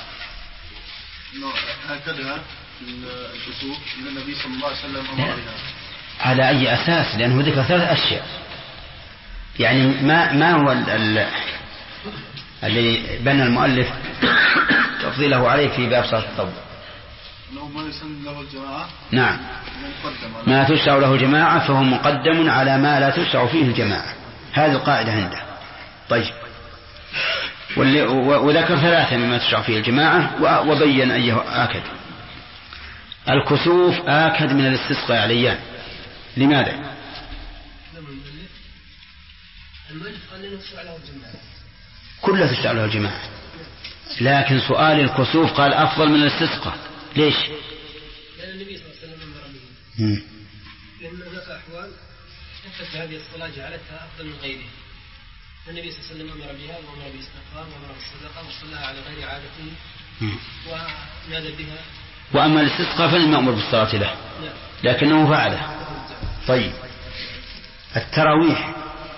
هكذا الكسوف من النبي صلى الله عليه وسلم أمر بها. على أي أساس؟ لأنه ذكر 3 أشياء، يعني ما هو اللي بنى المؤلف تفضيله عليه في باب صلاة التطوع؟ ما يسن له الجماعة. نعم، ما تشرع له جماعة فهو مقدم على ما لا تشرع فيه الجماعة، هذه القاعدة عنده. طيب، وذكر 3 مما تشرع فيه الجماعة وبين أيه آكد. الكسوف آكد من الاستسقاء عليان. لماذا؟ كلها تشرع له الجماعة، لكن سؤال الكسوف قال أفضل من الاستسقاء. ليش؟ لأن النبي صلى الله عليه وسلم أمر به، لأن هناك أحوال حتى هذه الصلاة جعلتها أفضل من غيرها. النبي صلى الله عليه وسلم أمر بها وأمر بالاستغفار وأمر بالصدقة وصلاها على غير عادته ونادى بها. وأما الاستسقاء فلم يأمر بالصلاة له، لكنه فعله. طيب، التراويح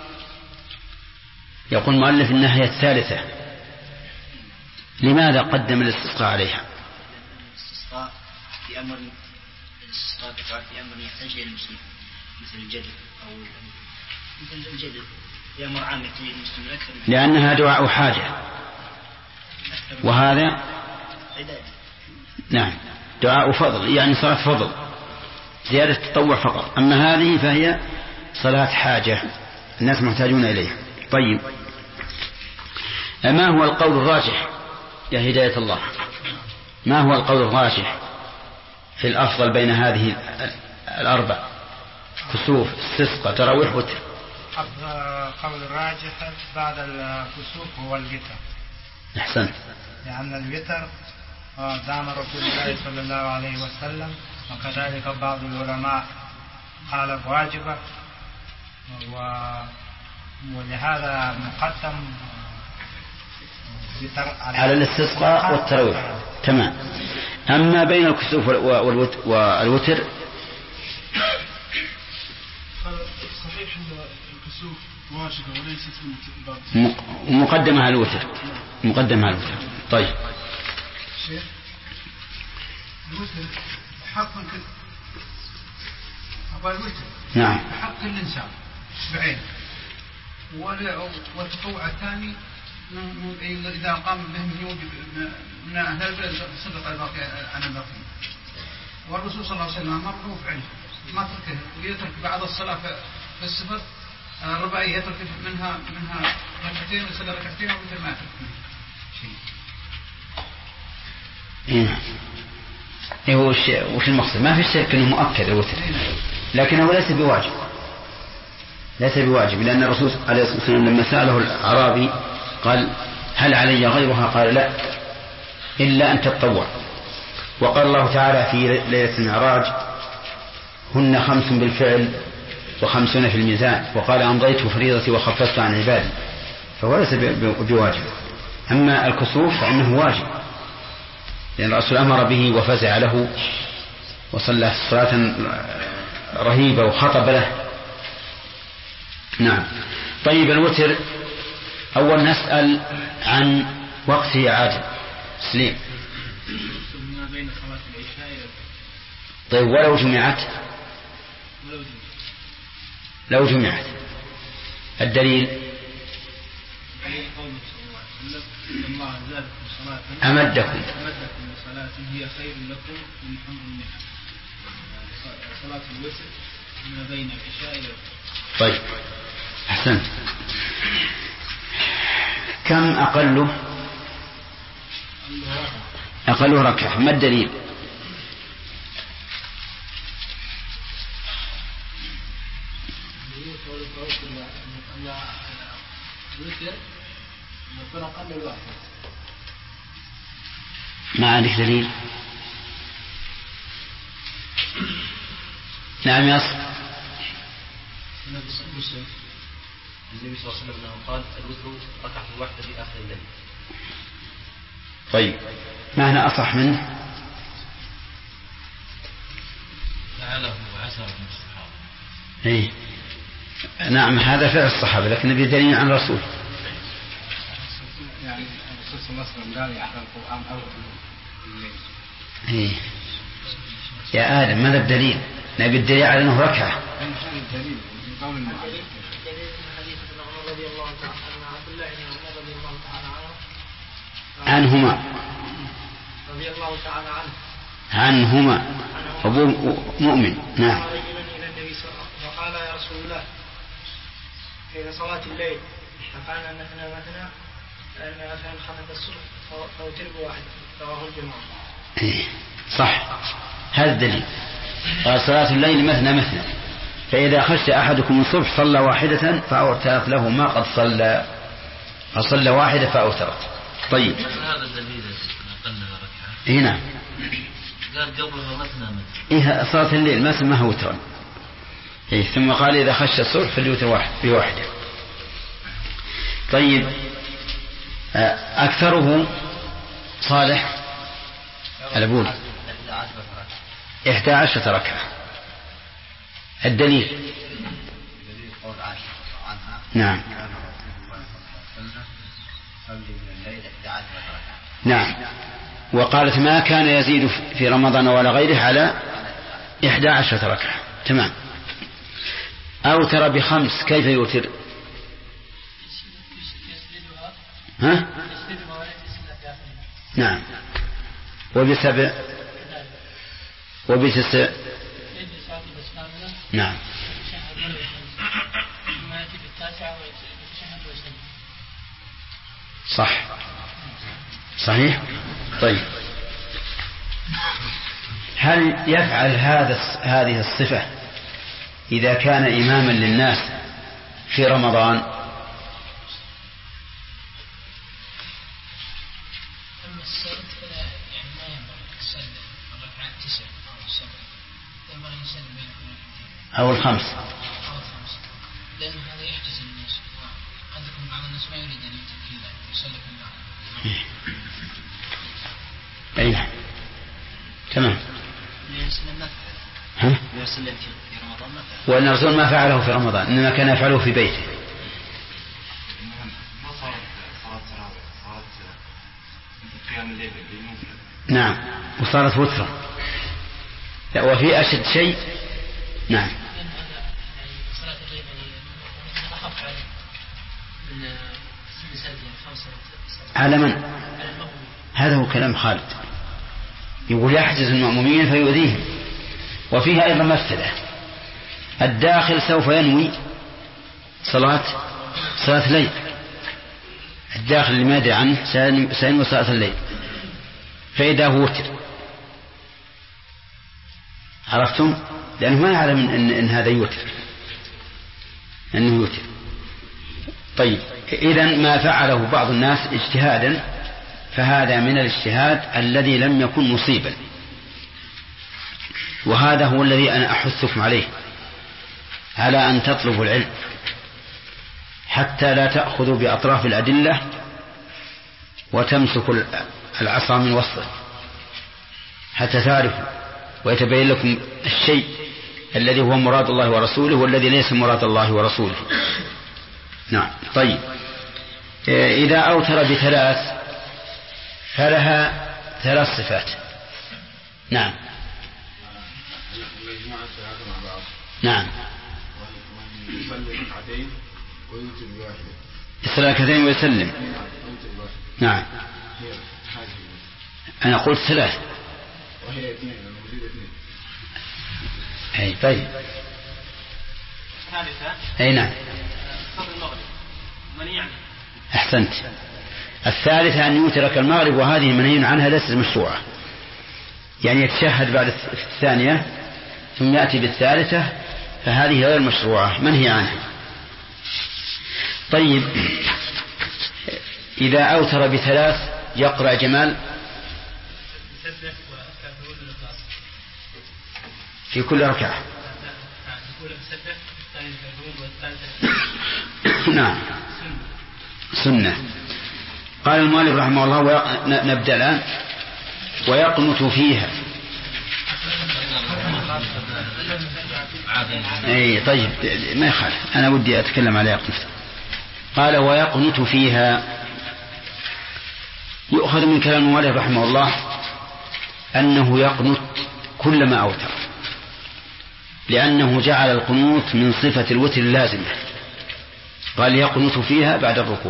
يقول المؤلف إنها هي الثالثة، لماذا قدم الاستسقاء عليها؟ الاستسقاء في أمر في أمر يحتاج إلى المسلم، مثل الجدل أو مثل الجدل في أمر عام يحتاج إلى المسلم أكثر، لأنها دعاء حاجة، وهذا نعم دعاء فضل، يعني صلاة فضل زيادة التطوع فقط. أما هذه فهي صلاة حاجة الناس محتاجون إليها. طيب، ما هو القول الراجح يا هداية الله؟ ما هو القول الراجح في الأفضل بين هذه 4: كسوف، استسقاء، تراويح، وتر؟ القول الراجح بعد الكسوف هو الوتر. أحسن. لأن الوتر زعم رسول الله صلى الله عليه وسلم، وكذلك بعض العلماء قال واجبة، ولهذا مقدم على الاستسقاء والتراويح. تمام. أما بين الكسوف والوتر صحيح أن الكسوف واجبة وليست مقدمة على الوتر، مقدمة على الوتر. طيب، الوتر حقا والوتر نعم حق الإنسان بعينه، والتطوع الثاني إذا قام به من يوجب من أهل البلد صدق الباقي عن الباقي. والرسول صلى الله عليه وسلم أمره فعله ما تركه، ويترك بعض الصلاة في السفر الرباعية يترك منها ركعتين ويصلي ركعتين ومثل ما يترك منها شيء. إيه وش المقصد؟ ما في شك أنه مؤكد الوتر، لكنه ليس بواجب، لأن الرسول عليه الصلاة والسلام لما سأله الأعرابي قال هل علي غيرها؟ قال لا إلا أن تتطوع. وقال الله تعالى في ليلة المعراج هن 5 بالفعل و50 في الميزان، وقال أمضيت فريضتي وخففت عن عبادي، فهو ليس بواجب. أما الكسوف فإنه واجب، لأن الرسول أمر به وفزع له وصلى صلاة رهيبة وخطب له. نعم. طيب الوتر أول نسأل عن وقته عادل سليم. طيب ولو جمعت الدليل أمدكم بصلاة هي خير لكم من حمر النعم، صلاة الوتر ما بين العشاء إلى الفجر. طيب أحسنت. كم أقله ركعة؟ ما الدليل؟ ما عندك دليل؟ نعم يا أصل. النبي صلى الله عليه وسلم قال الوتر ركعة واحدة في آخر الليل. طيب ما هنا أصح منه؟ فعله وعسى من الصحابة. إيه نعم هذا فعل الصحابة، لكن نبي دليل عن الرسول. يعني الرسول صلى الله عليه وسلم قال يحفظ القرآن أول الليل. إيه يا آدم ماذا الدليل؟ نبي الدليل على أنه ركعة. الدليل من قول النبي. عنهما رضي الله تعالى عنهما أبو مؤمن. نعم. فقال يا رسول الله في صلاة الليل فقال مثنى لأن مثلا خفت الصبح فوتر بواحد رواه الجماعة. صح هذا الدليل. قال صلاة الليل مثنى فإذا خشى أحدكم الصبح صلى واحدة فأوترت له ما قد صلى، فصلى واحدة فأوترت. طيب هذا الدليل أقلها ركعة. إيه نعم. قال قبلها مثنى. إيه صلاة الليل ما هو وترا. إيه ثم قال إذا خشى الصبح فليوتر بواحدة. طيب أكثره صالح الأبول 11 ركعة. الدليل قول عائشة عنها نعم نعم. وقالت ما كان يزيد في رمضان ولا غيره على 11 ركعة. تمام. أوتر ب5 كيف يوتر؟ ها؟ نعم. وب7 وب9 نعم. صحيح. طيب هل يفعل هذه الصفة إذا كان إماما للناس في رمضان؟ أو 5 لأن هذا يحجز الناس، قد يكون بعض الناس ما يريد أن يتكلم يصلي في الله. أي نعم. تمام. وأن الرسول ما فعله في رمضان إنما كان يفعله في بيته. نعم وصارت وترا. وفي أشد شيء. نعم على من؟ هذا هو كلام خالد، يقول يحجز المأمومين فيؤذيهم. وفيها أيضا مفسدة، الداخل سوف ينوي صلاة الليل، الداخل اللي ما يدري عنه سينوي صلاة الليل، فإذا هو وتر، عرفتم؟ لأنه ما يعلم إن هذا يوتر، أنه يوتر. طيب إذن ما فعله بعض الناس اجتهادا فهذا من الاجتهاد الذي لم يكن مصيبا، وهذا هو الذي أنا أحثكم عليه، على أن تطلبوا العلم حتى لا تأخذوا بأطراف الأدلة وتمسكوا العصا من وسطه، حتى تعرفوا ويتبين لكم الشيء الذي هو مراد الله ورسوله والذي ليس مراد الله ورسوله. نعم. طيب إذا أوتر بثلاث فلها 3 صفات. نعم. نعم. يصلي ركعتين ويسلم. نعم. أنا قلت 3 وهي 2 موجودة 2. أي طيب. أي نعم. أحسنت. الثالثة أن يوتر كالمغرب، وهذه منهي عنها ليست مشروعة، يعني يتشهد بعد الثانية ثم يأتي بالثالثة، فهذه غير مشروعة منهي عنها. طيب إذا أوتر ب3 يقرأ جمال في كل ركعة. نعم سنة. قال المؤلف رحمه الله نبدأ الآن. ويقنت فيها. أي طيب ما يخالف، أنا ودي أتكلم على يقنت. قال ويقنت فيها. يؤخذ من كلام المؤلف رحمه الله أنه يقنت كلما أوتر، لأنه جعل القنوت من صفة الوتر اللازمة، قال يقنت فيها بعد الركوع.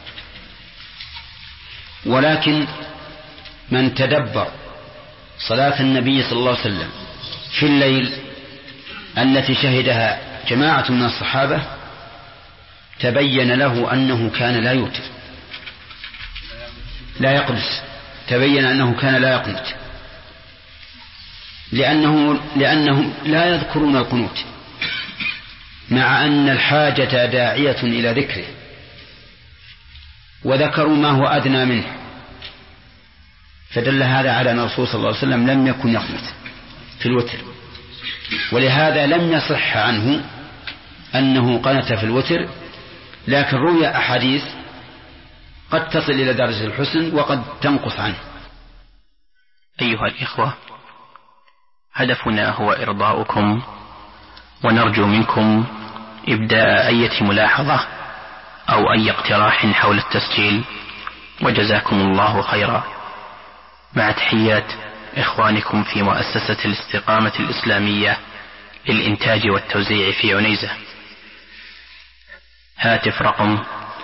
ولكن من تدبر صلاة النبي صلى الله عليه وسلم في الليل التي شهدها جماعة من الصحابة تبين له أنه كان لا يوتر، لا يقنت، تبين أنه كان لا يقنت، لأنهم لا يذكرون القنوت، مع أن الحاجة داعية إلى ذكره، وذكروا ما هو أدنى منه، فدل هذا على أن الرسول صلى الله عليه وسلم لم يكن يقنت في الوتر، ولهذا لم يصح عنه أنه قنت في الوتر. لكن روي أحاديث قد تصل إلى درجة الحسن وقد تنقص عنه. أيها الإخوة، هدفنا هو إرضاؤكم، ونرجو منكم إبداء أي ملاحظة أو أي اقتراح حول التسجيل، وجزاكم الله خيرا. مع تحيات إخوانكم في مؤسسة الاستقامة الإسلامية للإنتاج والتوزيع في عنيزة. هاتف رقم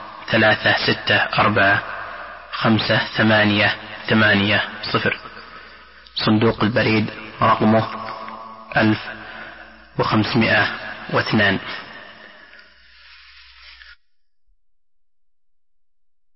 36458880. صندوق البريد رقمه 1502.